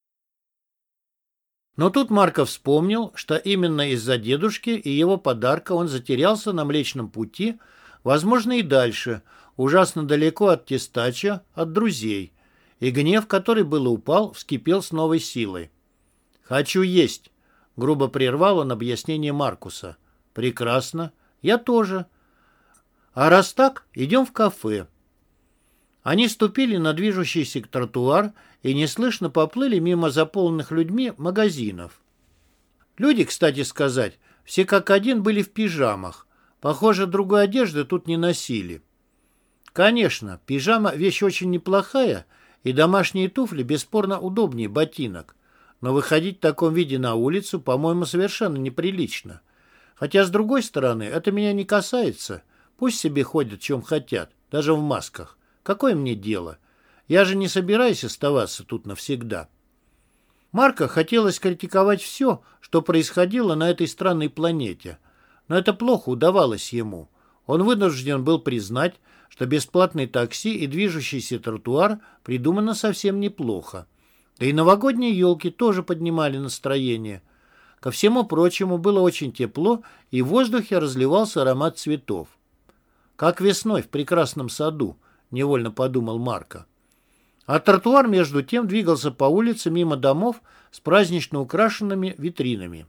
Но тут Марко вспомнил, что именно из-за дедушки и его подарка он затерялся на Млечном Пути, возможно, и дальше, ужасно далеко от Тестачо, от друзей, и гнев, который было упал, вскипел с новой силой. «Хочу есть», — грубо прервал он объяснение Маркуса. «Прекрасно. Я тоже. А раз так, идем в кафе». Они ступили на движущийся тротуар и неслышно поплыли мимо заполненных людьми магазинов. Люди, кстати сказать, все как один были в пижамах. Похоже, другой одежды тут не носили. Конечно, пижама – вещь очень неплохая, и домашние туфли бесспорно удобнее ботинок. Но выходить в таком виде на улицу, по-моему, совершенно неприлично. Хотя, с другой стороны, это меня не касается. Пусть себе ходят, в чем хотят, даже в масках. Какое мне дело? Я же не собираюсь оставаться тут навсегда. Марко хотелось критиковать все, что происходило на этой странной планете. Но это плохо удавалось ему. Он вынужден был признать, что бесплатные такси и движущийся тротуар придумано совсем неплохо. Да и новогодние елки тоже поднимали настроение. Ко всему прочему, было очень тепло, и в воздухе разливался аромат цветов. «Как весной в прекрасном саду», — невольно подумал Марко. А тротуар, между тем, двигался по улице мимо домов с празднично украшенными витринами.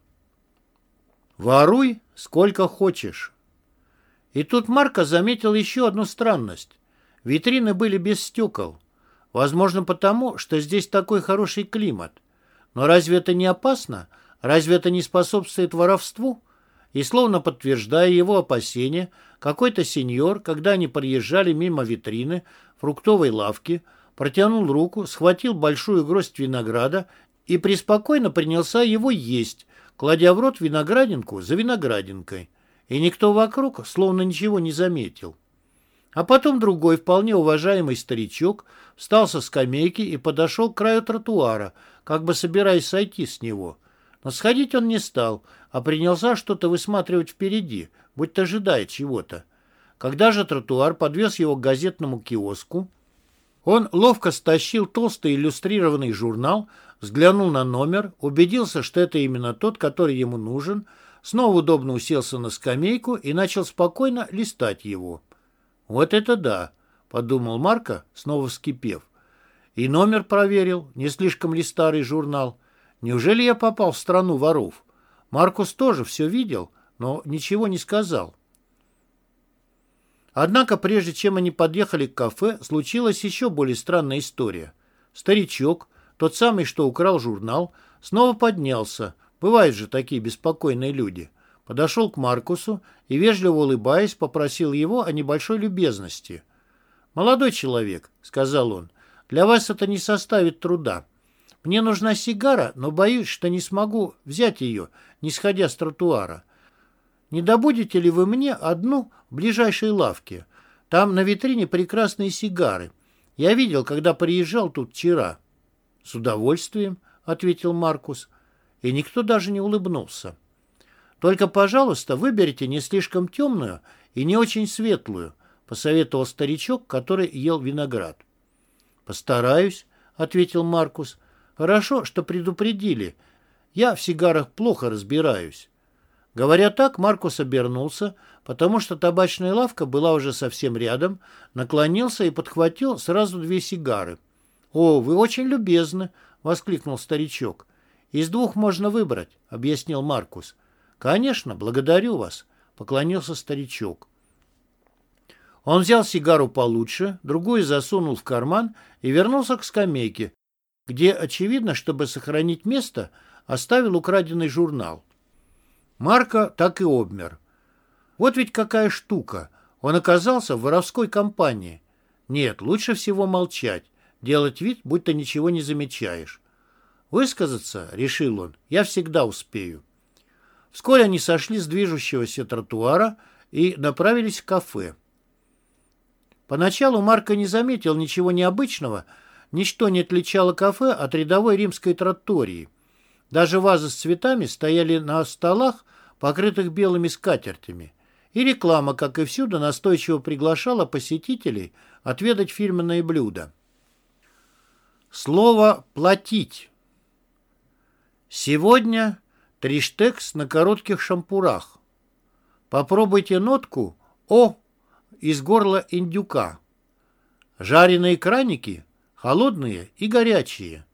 «Воруй сколько хочешь». И тут Марко заметил еще одну странность. Витрины были без стекол. Возможно, потому, что здесь такой хороший климат. Но разве это не опасно? Разве это не способствует воровству? И словно подтверждая его опасения, какой-то сеньор, когда они проезжали мимо витрины фруктовой лавки, протянул руку, схватил большую гроздь винограда и преспокойно принялся его есть, кладя в рот виноградинку за виноградинкой. И никто вокруг словно ничего не заметил. А потом другой, вполне уважаемый старичок, встал со скамейки и подошел к краю тротуара, как бы собираясь сойти с него. Но сходить он не стал, а принялся что-то высматривать впереди, будто ожидая чего-то. Когда же тротуар подвез его к газетному киоску, он ловко стащил толстый иллюстрированный журнал, взглянул на номер, убедился, что это именно тот, который ему нужен, снова удобно уселся на скамейку и начал спокойно листать его. «Вот это да!» — подумал Марко, снова вскипев. И номер проверил, не слишком ли старый журнал. Неужели я попал в страну воров? Маркус тоже все видел, но ничего не сказал. Однако, прежде чем они подъехали к кафе, случилась еще более странная история. Старичок, тот самый, что украл журнал, снова поднялся. Бывают же такие беспокойные люди. Подошел к Маркусу и, вежливо улыбаясь, попросил его о небольшой любезности. «Молодой человек», — сказал он, — «для вас это не составит труда. Мне нужна сигара, но боюсь, что не смогу взять ее, не сходя с тротуара. Не добудете ли вы мне одну в ближайшей лавке? Там на витрине прекрасные сигары. Я видел, когда приезжал тут вчера». «С удовольствием», — ответил Маркус, и никто даже не улыбнулся. «Только, пожалуйста, выберите не слишком темную и не очень светлую», — посоветовал старичок, который ел виноград. «Постараюсь», — ответил Маркус. «Хорошо, что предупредили. Я в сигарах плохо разбираюсь». Говоря так, Маркус обернулся, потому что табачная лавка была уже совсем рядом, наклонился и подхватил сразу 2 сигары. «О, вы очень любезны!» — воскликнул старичок. «Из 2 можно выбрать», — объяснил Маркус. «Конечно, благодарю вас», — поклонился старичок. Он взял сигару получше, другую засунул в карман и вернулся к скамейке, где, очевидно, чтобы сохранить место, оставил украденный журнал. Марко так и обмер. Вот ведь какая штука. Он оказался в воровской компании. Нет, лучше всего молчать, делать вид, будто ничего не замечаешь. Высказаться, решил он, я всегда успею. Вскоре они сошли с движущегося тротуара и направились в кафе. Поначалу Марко не заметил ничего необычного, ничто не отличало кафе от рядовой римской траттории. Даже вазы с цветами стояли на столах, покрытых белыми скатертями. И реклама, как и всюду, настойчиво приглашала посетителей отведать фирменные блюда. Слово «платить». Сегодня триштекс на коротких шампурах. Попробуйте нотку «О» из горла индюка. Жареные краники холодные и горячие.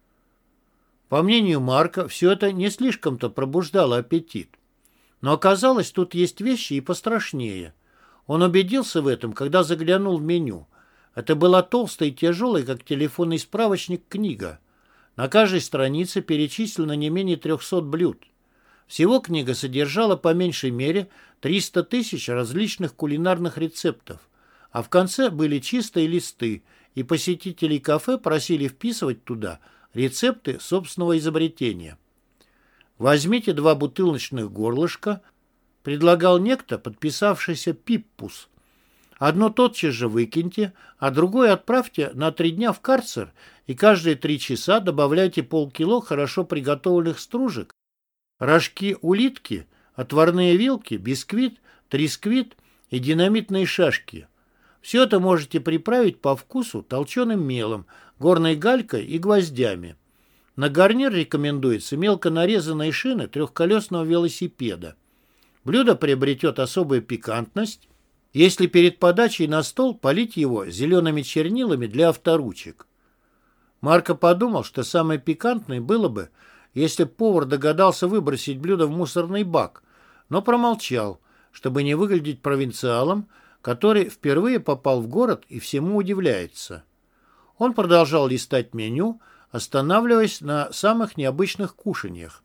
По мнению Марка, все это не слишком-то пробуждало аппетит. Но оказалось, тут есть вещи и пострашнее. Он убедился в этом, когда заглянул в меню. Это была толстая и тяжелая, как телефонный справочник, книга. На каждой странице перечислено не менее 300 блюд. Всего книга содержала по меньшей мере 300 тысяч различных кулинарных рецептов. А в конце были чистые листы, и посетителей кафе просили вписывать туда рецепты собственного изобретения. «Возьмите 2 бутылочных горлышка», предлагал некто, подписавшийся Пиппус. «Одно тотчас же выкиньте, а другое отправьте на 3 дня в карцер и каждые 3 часа добавляйте полкило хорошо приготовленных стружек, рожки улитки, отварные вилки, бисквит, трисквит и динамитные шашки. Все это можете приправить по вкусу толченым мелом, горной галькой и гвоздями. На гарнир рекомендуется мелко нарезанные шины трехколесного велосипеда. Блюдо приобретет особую пикантность, если перед подачей на стол полить его зелеными чернилами для авторучек». Марко подумал, что самое пикантное было бы, если повар догадался выбросить блюдо в мусорный бак, но промолчал, чтобы не выглядеть провинциалом, который впервые попал в город и всему удивляется. Он продолжал листать меню, останавливаясь на самых необычных кушаньях.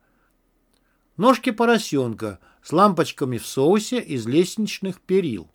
Ножки поросенка с лампочками в соусе из лестничных перил.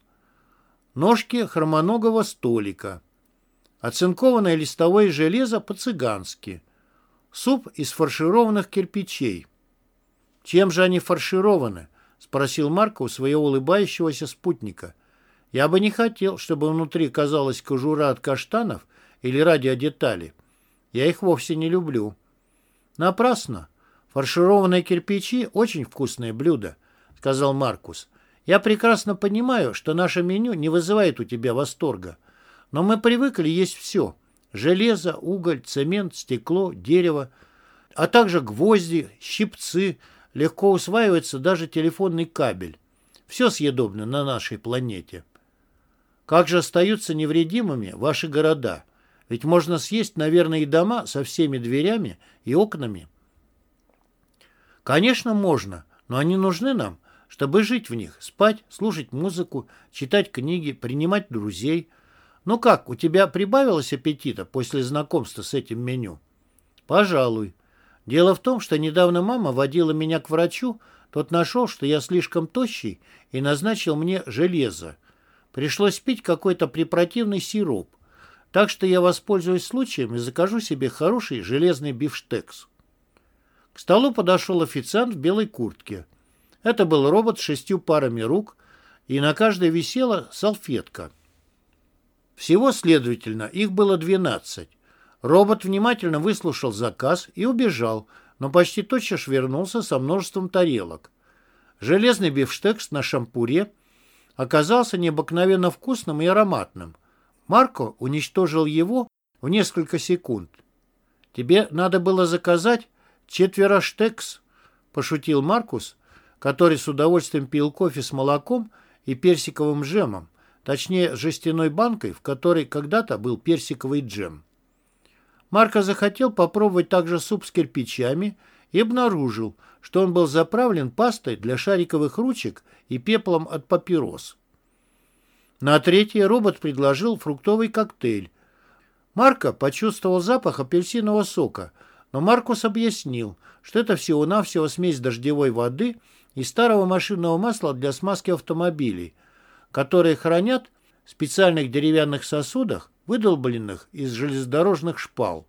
Ножки хромоногого столика. Оцинкованное листовое железо по-цыгански. Суп из фаршированных кирпичей. «Чем же они фаршированы?» — спросил Марко у своего улыбающегося спутника. «Я бы не хотел, чтобы внутри казалась кожура от каштанов или радиодетали. Я их вовсе не люблю». «Напрасно. Фаршированные кирпичи — очень вкусное блюдо», — сказал Маркус. «Я прекрасно понимаю, что наше меню не вызывает у тебя восторга. Но мы привыкли есть все. Железо, уголь, цемент, стекло, дерево, а также гвозди, щипцы. Легко усваивается даже телефонный кабель. Все съедобно на нашей планете. Как же остаются невредимыми ваши города? Ведь можно съесть, наверное, и дома со всеми дверями и окнами». «Конечно, можно, но они нужны нам, чтобы жить в них, спать, слушать музыку, читать книги, принимать друзей. Ну как, у тебя прибавилось аппетита после знакомства с этим меню?» «Пожалуй. Дело в том, что недавно мама водила меня к врачу, тот нашел, что я слишком тощий, и назначил мне железо. Пришлось пить какой-то препротивный сироп. Так что я воспользуюсь случаем и закажу себе хороший железный бифштекс». К столу подошел официант в белой куртке. Это был робот с 6 парами рук, и на каждой висела салфетка. Всего, следовательно, их было 12. Робот внимательно выслушал заказ и убежал, но почти тотчас вернулся со множеством тарелок. Железный бифштекс на шампуре оказался необыкновенно вкусным и ароматным. Марко уничтожил его в несколько секунд. «Тебе надо было заказать 4 штекс», — пошутил Маркус, который с удовольствием пил кофе с молоком и персиковым джемом, точнее, жестяной банкой, в которой когда-то был персиковый джем. Марко захотел попробовать также суп с кирпичами и обнаружил, что он был заправлен пастой для шариковых ручек и пеплом от папирос. На третье робот предложил фруктовый коктейль. Марко почувствовал запах апельсинового сока, но Маркус объяснил, что это всего-навсего смесь дождевой воды и старого машинного масла для смазки автомобилей, которые хранят в специальных деревянных сосудах, выдолбленных из железнодорожных шпал.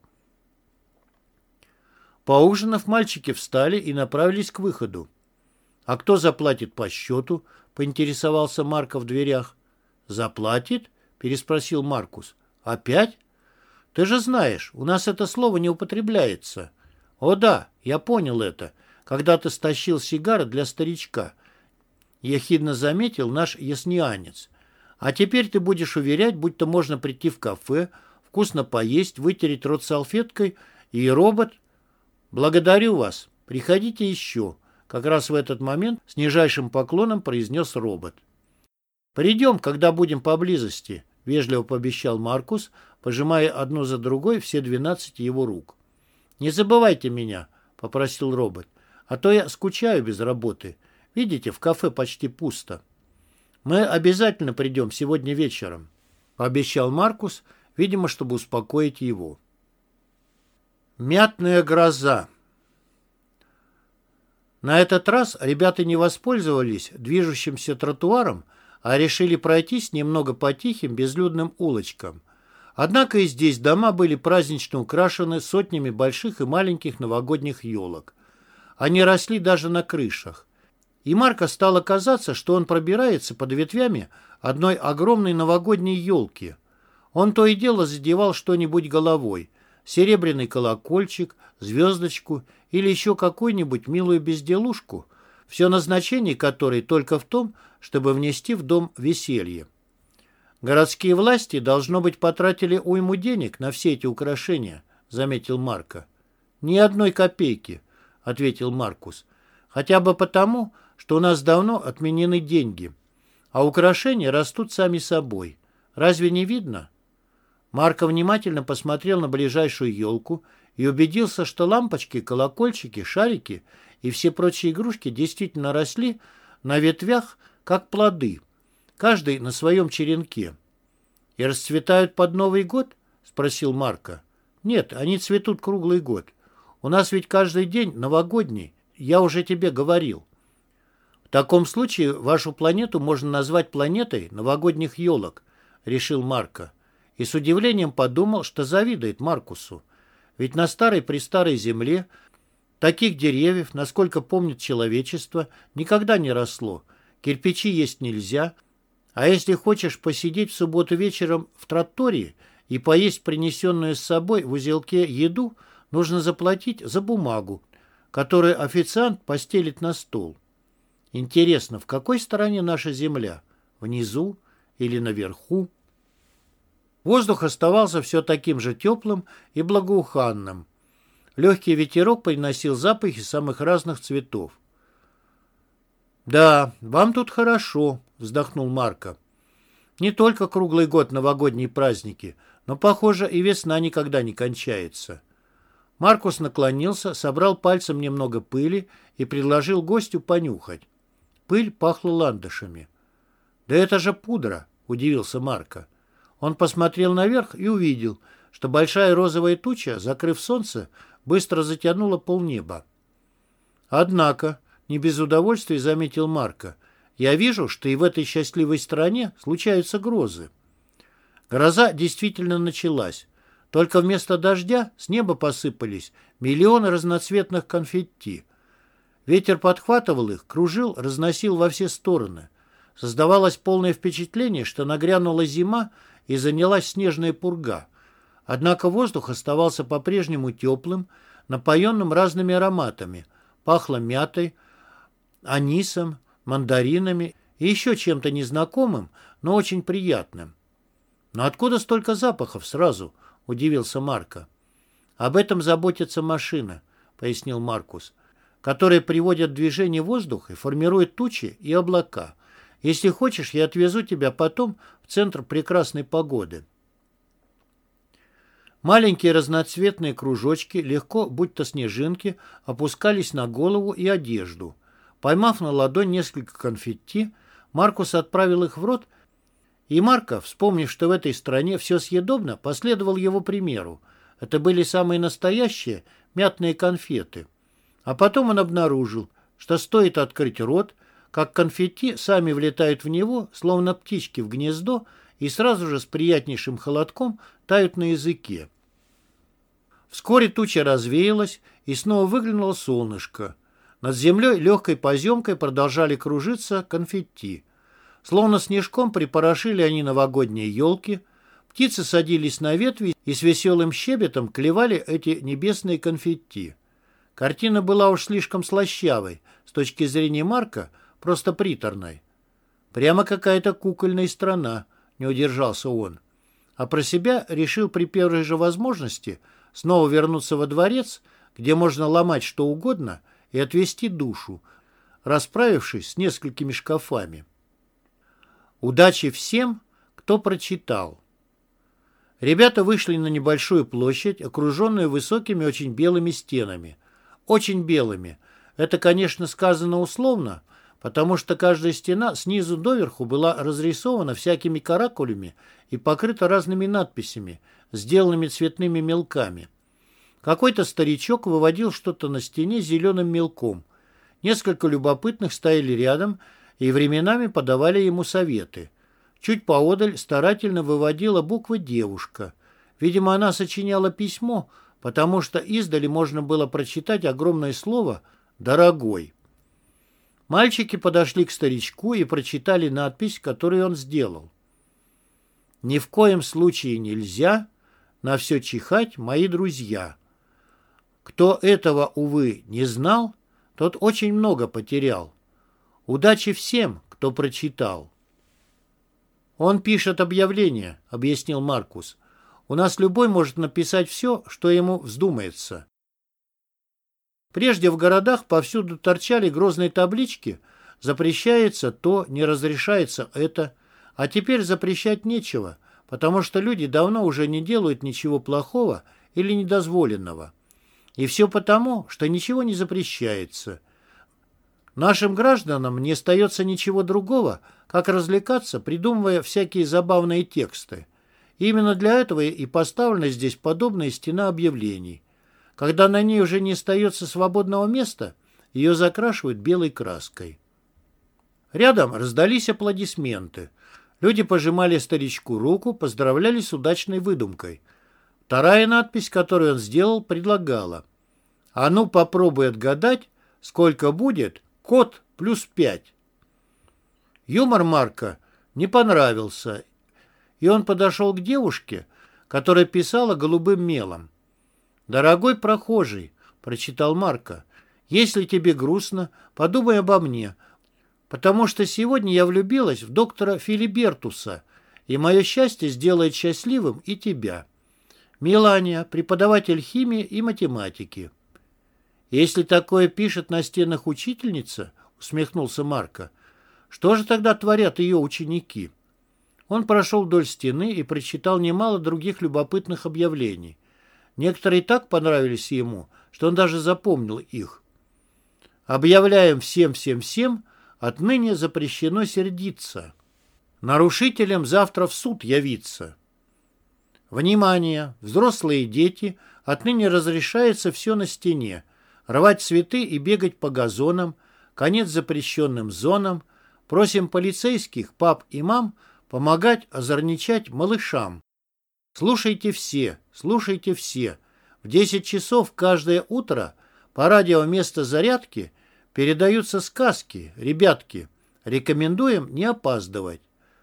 Поужинав, мальчики встали и направились к выходу. «А кто заплатит по счету?» — поинтересовался Марко в дверях. «Заплатит?» — переспросил Маркус. «Опять? Ты же знаешь, у нас это слово не употребляется». «О да, я понял это, когда ты стащил сигары для старичка», — ехидно заметил наш яснианец. «А теперь ты будешь уверять, будто можно прийти в кафе, вкусно поесть, вытереть рот салфеткой, и робот...» «Благодарю вас. Приходите еще», — как раз в этот момент с нижайшим поклоном произнес робот. «Придем, когда будем поблизости», — вежливо пообещал Маркус, пожимая одну за другой все 12 его рук. «Не забывайте меня», — попросил робот, — «а то я скучаю без работы. Видите, в кафе почти пусто». «Мы обязательно придем сегодня вечером», — пообещал Маркус, видимо, чтобы успокоить его. Мятная гроза. На этот раз ребята не воспользовались движущимся тротуаром, а решили пройтись немного по тихим безлюдным улочкам. Однако и здесь дома были празднично украшены сотнями больших и маленьких новогодних елок. Они росли даже на крышах. И Марко стало казаться, что он пробирается под ветвями одной огромной новогодней елки. Он то и дело задевал что-нибудь головой: серебряный колокольчик, звездочку или еще какую-нибудь милую безделушку, все назначение которой только в том, чтобы внести в дом веселье. «Городские власти, должно быть, потратили уйму денег на все эти украшения», — заметил Марко. «Ни одной копейки», — ответил Маркус. «Хотя бы потому, что у нас давно отменены деньги, а украшения растут сами собой. Разве не видно?» Марко внимательно посмотрел на ближайшую елку и убедился, что лампочки, колокольчики, шарики и все прочие игрушки действительно росли на ветвях, как плоды, каждый на своем черенке. «И расцветают под Новый год?» — спросил Марко. «Нет, они цветут круглый год. У нас ведь каждый день новогодний, я уже тебе говорил». «В таком случае вашу планету можно назвать планетой новогодних елок», — решил Марко. И с удивлением подумал, что завидует Маркусу. Ведь на старой-престарой земле таких деревьев, насколько помнит человечество, никогда не росло. Кирпичи есть нельзя, а если хочешь посидеть в субботу вечером в траттории и поесть принесенную с собой в узелке еду, нужно заплатить за бумагу, которую официант постелит на стол. Интересно, в какой стороне наша земля? Внизу или наверху? Воздух оставался все таким же теплым и благоуханным. Легкий ветерок приносил запахи самых разных цветов. «Да, вам тут хорошо», — вздохнул Марко. «Не только круглый год новогодние праздники, но, похоже, и весна никогда не кончается». Маркус наклонился, собрал пальцем немного пыли и предложил гостю понюхать. Пыль пахла ландышами. «Да это же пудра», — удивился Марко. Он посмотрел наверх и увидел, что большая розовая туча, закрыв солнце, быстро затянула полнеба. «Однако», — не без удовольствия заметил Марко, — «я вижу, что и в этой счастливой стране случаются грозы». Гроза действительно началась. Только вместо дождя с неба посыпались миллионы разноцветных конфетти. Ветер подхватывал их, кружил, разносил во все стороны. Создавалось полное впечатление, что нагрянула зима и занялась снежная пурга. Однако воздух оставался по-прежнему теплым, напоенным разными ароматами. Пахло мятой, анисом, мандаринами и еще чем-то незнакомым, но очень приятным. «Но откуда столько запахов сразу?» — удивился Марко. «Об этом заботится машина», — пояснил Маркус, которые приводят в движение воздух и формируют тучи и облака. Если хочешь, я отвезу тебя потом в центр прекрасной погоды. Маленькие разноцветные кружочки, легко, будто снежинки, опускались на голову и одежду. Поймав на ладонь несколько конфетти, Маркус отправил их в рот, и Марко, вспомнив, что в этой стране все съедобно, последовал его примеру. Это были самые настоящие мятные конфеты. А потом он обнаружил, что стоит открыть рот, как конфетти сами влетают в него, словно птички в гнездо, и сразу же с приятнейшим холодком тают на языке. Вскоре туча развеялась, и снова выглянуло солнышко. Над землей легкой поземкой продолжали кружиться конфетти. Словно снежком припорошили они новогодние елки. Птицы садились на ветви и с веселым щебетом клевали эти небесные конфетти. Картина была уж слишком слащавой, с точки зрения Марка, просто приторной. «Прямо какая-то кукольная страна», — не удержался он. А про себя решил при первой же возможности снова вернуться во дворец, где можно ломать что угодно, и отвести душу, расправившись с несколькими шкафами. Удачи всем, кто прочитал. Ребята вышли на небольшую площадь, окруженную высокими очень белыми стенами. Очень белыми. Это, конечно, сказано условно, потому что каждая стена снизу доверху была разрисована всякими каракулями и покрыта разными надписями, сделанными цветными мелками. Какой-то старичок выводил что-то на стене зеленым мелком. Несколько любопытных стояли рядом и временами подавали ему советы. Чуть поодаль старательно выводила буквы девушка. Видимо, она сочиняла письмо, потому что издали можно было прочитать огромное слово «дорогой». Мальчики подошли к старичку и прочитали надпись, которую он сделал. «Ни в коем случае нельзя на все чихать, мои друзья. Кто этого, увы, не знал, тот очень много потерял. Удачи всем, кто прочитал». «Он пишет объявление», — объяснил Маркус. «У нас любой может написать все, что ему вздумается». Прежде в городах повсюду торчали грозные таблички «Запрещается то, не разрешается это», а теперь запрещать нечего, потому что люди давно уже не делают ничего плохого или недозволенного. И все потому, что ничего не запрещается. Нашим гражданам не остается ничего другого, как развлекаться, придумывая всякие забавные тексты. И именно для этого и поставлена здесь подобная стена объявлений. Когда на ней уже не остается свободного места, ее закрашивают белой краской. Рядом раздались аплодисменты. Люди пожимали старичку руку, поздравляли с удачной выдумкой. Вторая надпись, которую он сделал, предлагала: «А ну попробуй отгадать, сколько будет кот плюс 5». Юмор Марка не понравился, и он подошел к девушке, которая писала голубым мелом. «Дорогой прохожий», — прочитал Марко, — «если тебе грустно, подумай обо мне, потому что сегодня я влюбилась в доктора Филибертуса, и мое счастье сделает счастливым и тебя. Мелания, преподаватель химии и математики». «Если такое пишет на стенах учительница», — усмехнулся Марко, — «что же тогда творят ее ученики?» Он прошел вдоль стены и прочитал немало других любопытных объявлений. Некоторые так понравились ему, что он даже запомнил их. «Объявляем всем, отныне запрещено сердиться. Нарушителям завтра в суд явиться. Внимание! Взрослые дети, отныне разрешается все на стене. Рвать цветы и бегать по газонам, конец запрещенным зонам. Просим полицейских, пап и мам помогать озорничать малышам. Слушайте все. В 10 часов каждое утро по радио вместо зарядки передаются сказки. Ребятки, рекомендуем не опаздывать.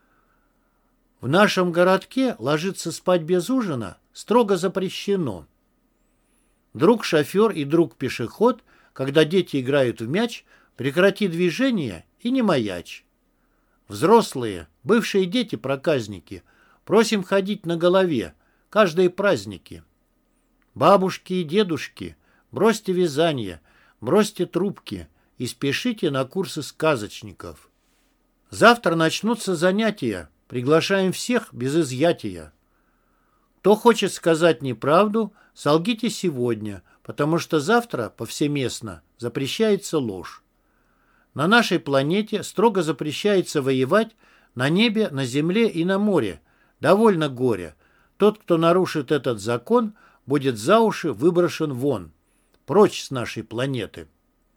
В нашем городке ложиться спать без ужина строго запрещено. Друг-шофер и друг-пешеход, когда дети играют в мяч, прекрати движение и не маячь. Взрослые, бывшие дети-проказники, просим ходить на голове, каждые праздники. Бабушки и дедушки, бросьте вязание, бросьте трубки и спешите на курсы сказочников. Завтра начнутся занятия. Приглашаем всех без изъятия. Кто хочет сказать неправду, солгите сегодня, потому что завтра повсеместно запрещается ложь. На нашей планете строго запрещается воевать на небе, на земле и на море. Довольно горя. Тот, кто нарушит этот закон, будет за уши выброшен вон. Прочь с нашей планеты.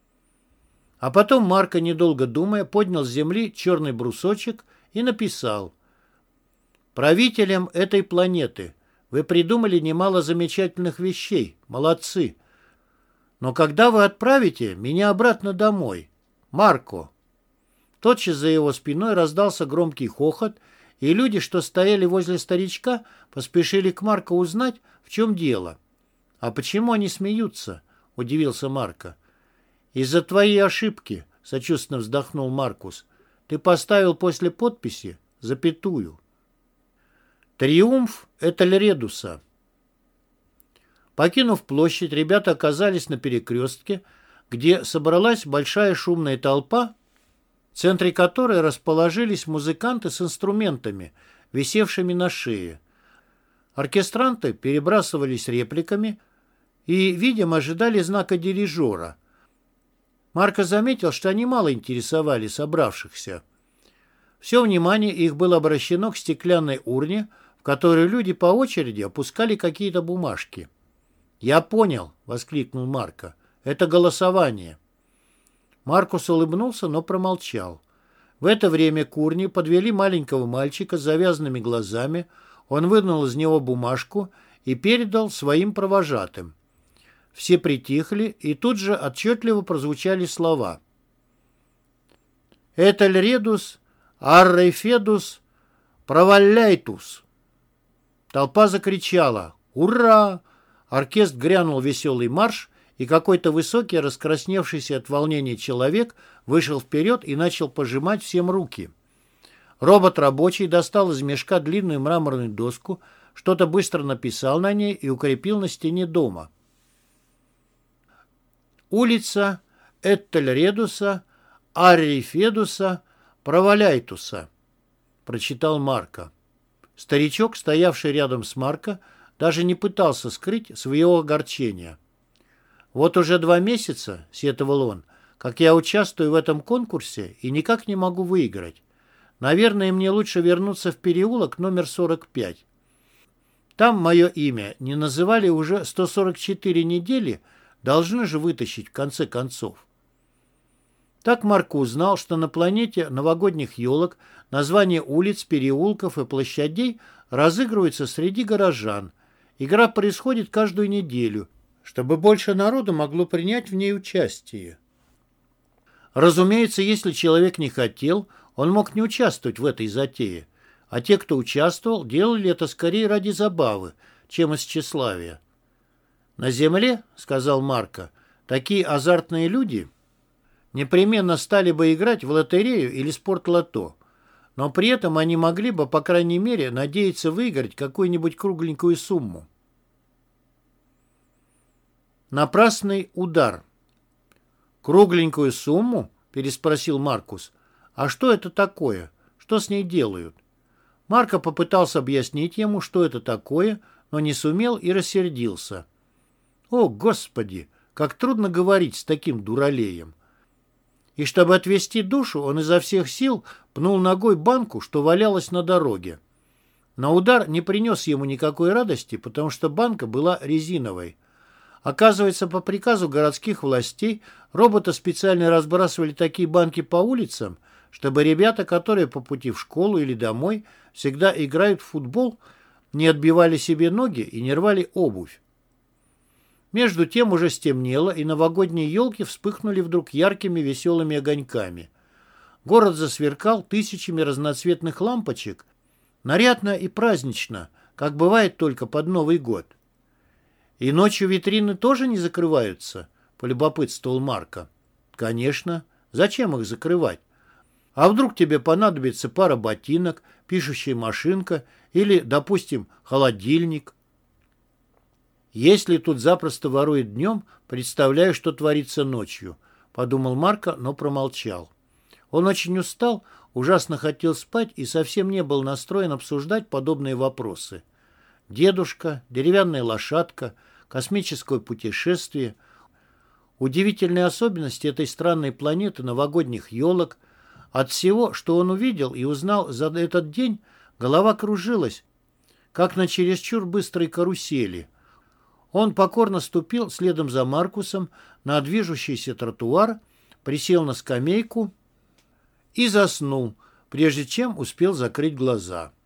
А потом Марко, недолго думая, поднял с земли черный брусочек и написал: «Правителям этой планеты вы придумали немало замечательных вещей. Молодцы. Но когда вы отправите меня обратно домой? Марко!» Тотчас за его спиной раздался громкий хохот, и люди, что стояли возле старичка, поспешили к Марко узнать, в чем дело. «А почему они смеются?» – удивился Марко. «Из-за твоей ошибки», – сочувственно вздохнул Маркус. «Ты поставил после подписи запятую». Триумф Этельредуса. Покинув площадь, ребята оказались на перекрестке, где собралась большая шумная толпа, в центре которой расположились музыканты с инструментами, висевшими на шее. Оркестранты перебрасывались репликами и, видимо, ожидали знака дирижера. Марко заметил, что они мало интересовали собравшихся. Все внимание их было обращено к стеклянной урне, в которую люди по очереди опускали какие-то бумажки. «Я понял», — воскликнул Марко. «Это голосование». Маркус улыбнулся, но промолчал. В это время к урне подвели маленького мальчика с завязанными глазами. Он вынул из него бумажку и передал своим провожатым. Все притихли, и тут же отчетливо прозвучали слова: «Этельредус, аррейфедус, проваляйтус». Толпа закричала «Ура!». Оркестр грянул веселый марш, и какой-то высокий, раскрасневшийся от волнения человек вышел вперед и начал пожимать всем руки. Робот-рабочий достал из мешка длинную мраморную доску, что-то быстро написал на ней и укрепил на стене дома. «Улица Этельредуса, Аррифедуса, Проваляйтуса», прочитал Марко. Старичок, стоявший рядом с Марко, даже не пытался скрыть своего огорчения. «Вот уже 2 месяца, — сетовал он, — как я участвую в этом конкурсе и никак не могу выиграть. Наверное, мне лучше вернуться в переулок номер 45. Там мое имя не называли уже 144 недели, должны же вытащить в конце концов». Так Марко узнал, что на планете новогодних елок названия улиц, переулков и площадей разыгрываются среди горожан. Игра происходит каждую неделю, чтобы больше народу могло принять в ней участие. Разумеется, если человек не хотел, он мог не участвовать в этой затее, а те, кто участвовал, делали это скорее ради забавы, чем из тщеславия. «На Земле, — сказал Марко, — такие азартные люди непременно стали бы играть в лотерею или спортлото, но при этом они могли бы, по крайней мере, надеяться выиграть какую-нибудь кругленькую сумму». Напрасный удар. «Кругленькую сумму?» – переспросил Маркус. «А что это такое? Что с ней делают?» Марко попытался объяснить ему, что это такое, но не сумел и рассердился. «О, Господи, как трудно говорить с таким дуралеем!» И чтобы отвести душу, он изо всех сил пнул ногой банку, что валялась на дороге. Но удар не принес ему никакой радости, потому что банка была резиновой. Оказывается, по приказу городских властей роботы специально разбрасывали такие банки по улицам, чтобы ребята, которые по пути в школу или домой всегда играют в футбол, не отбивали себе ноги и не рвали обувь. Между тем уже стемнело, и новогодние елки вспыхнули вдруг яркими веселыми огоньками. Город засверкал тысячами разноцветных лампочек, нарядно и празднично, как бывает только под Новый год. «И ночью витрины тоже не закрываются?» – полюбопытствовал Марко. «Конечно. Зачем их закрывать? А вдруг тебе понадобится пара ботинок, пишущая машинка или, допустим, холодильник?» Если тут запросто ворует днем, представляю, что творится ночью, подумал Марко, но промолчал. Он очень устал, ужасно хотел спать и совсем не был настроен обсуждать подобные вопросы. Дедушка, деревянная лошадка, космическое путешествие, удивительные особенности этой странной планеты новогодних елок. От всего, что он увидел и узнал за этот день, голова кружилась, как на чересчур быстрой карусели. Он покорно ступил следом за Маркусом на движущийся тротуар, присел на скамейку и заснул, прежде чем успел закрыть глаза.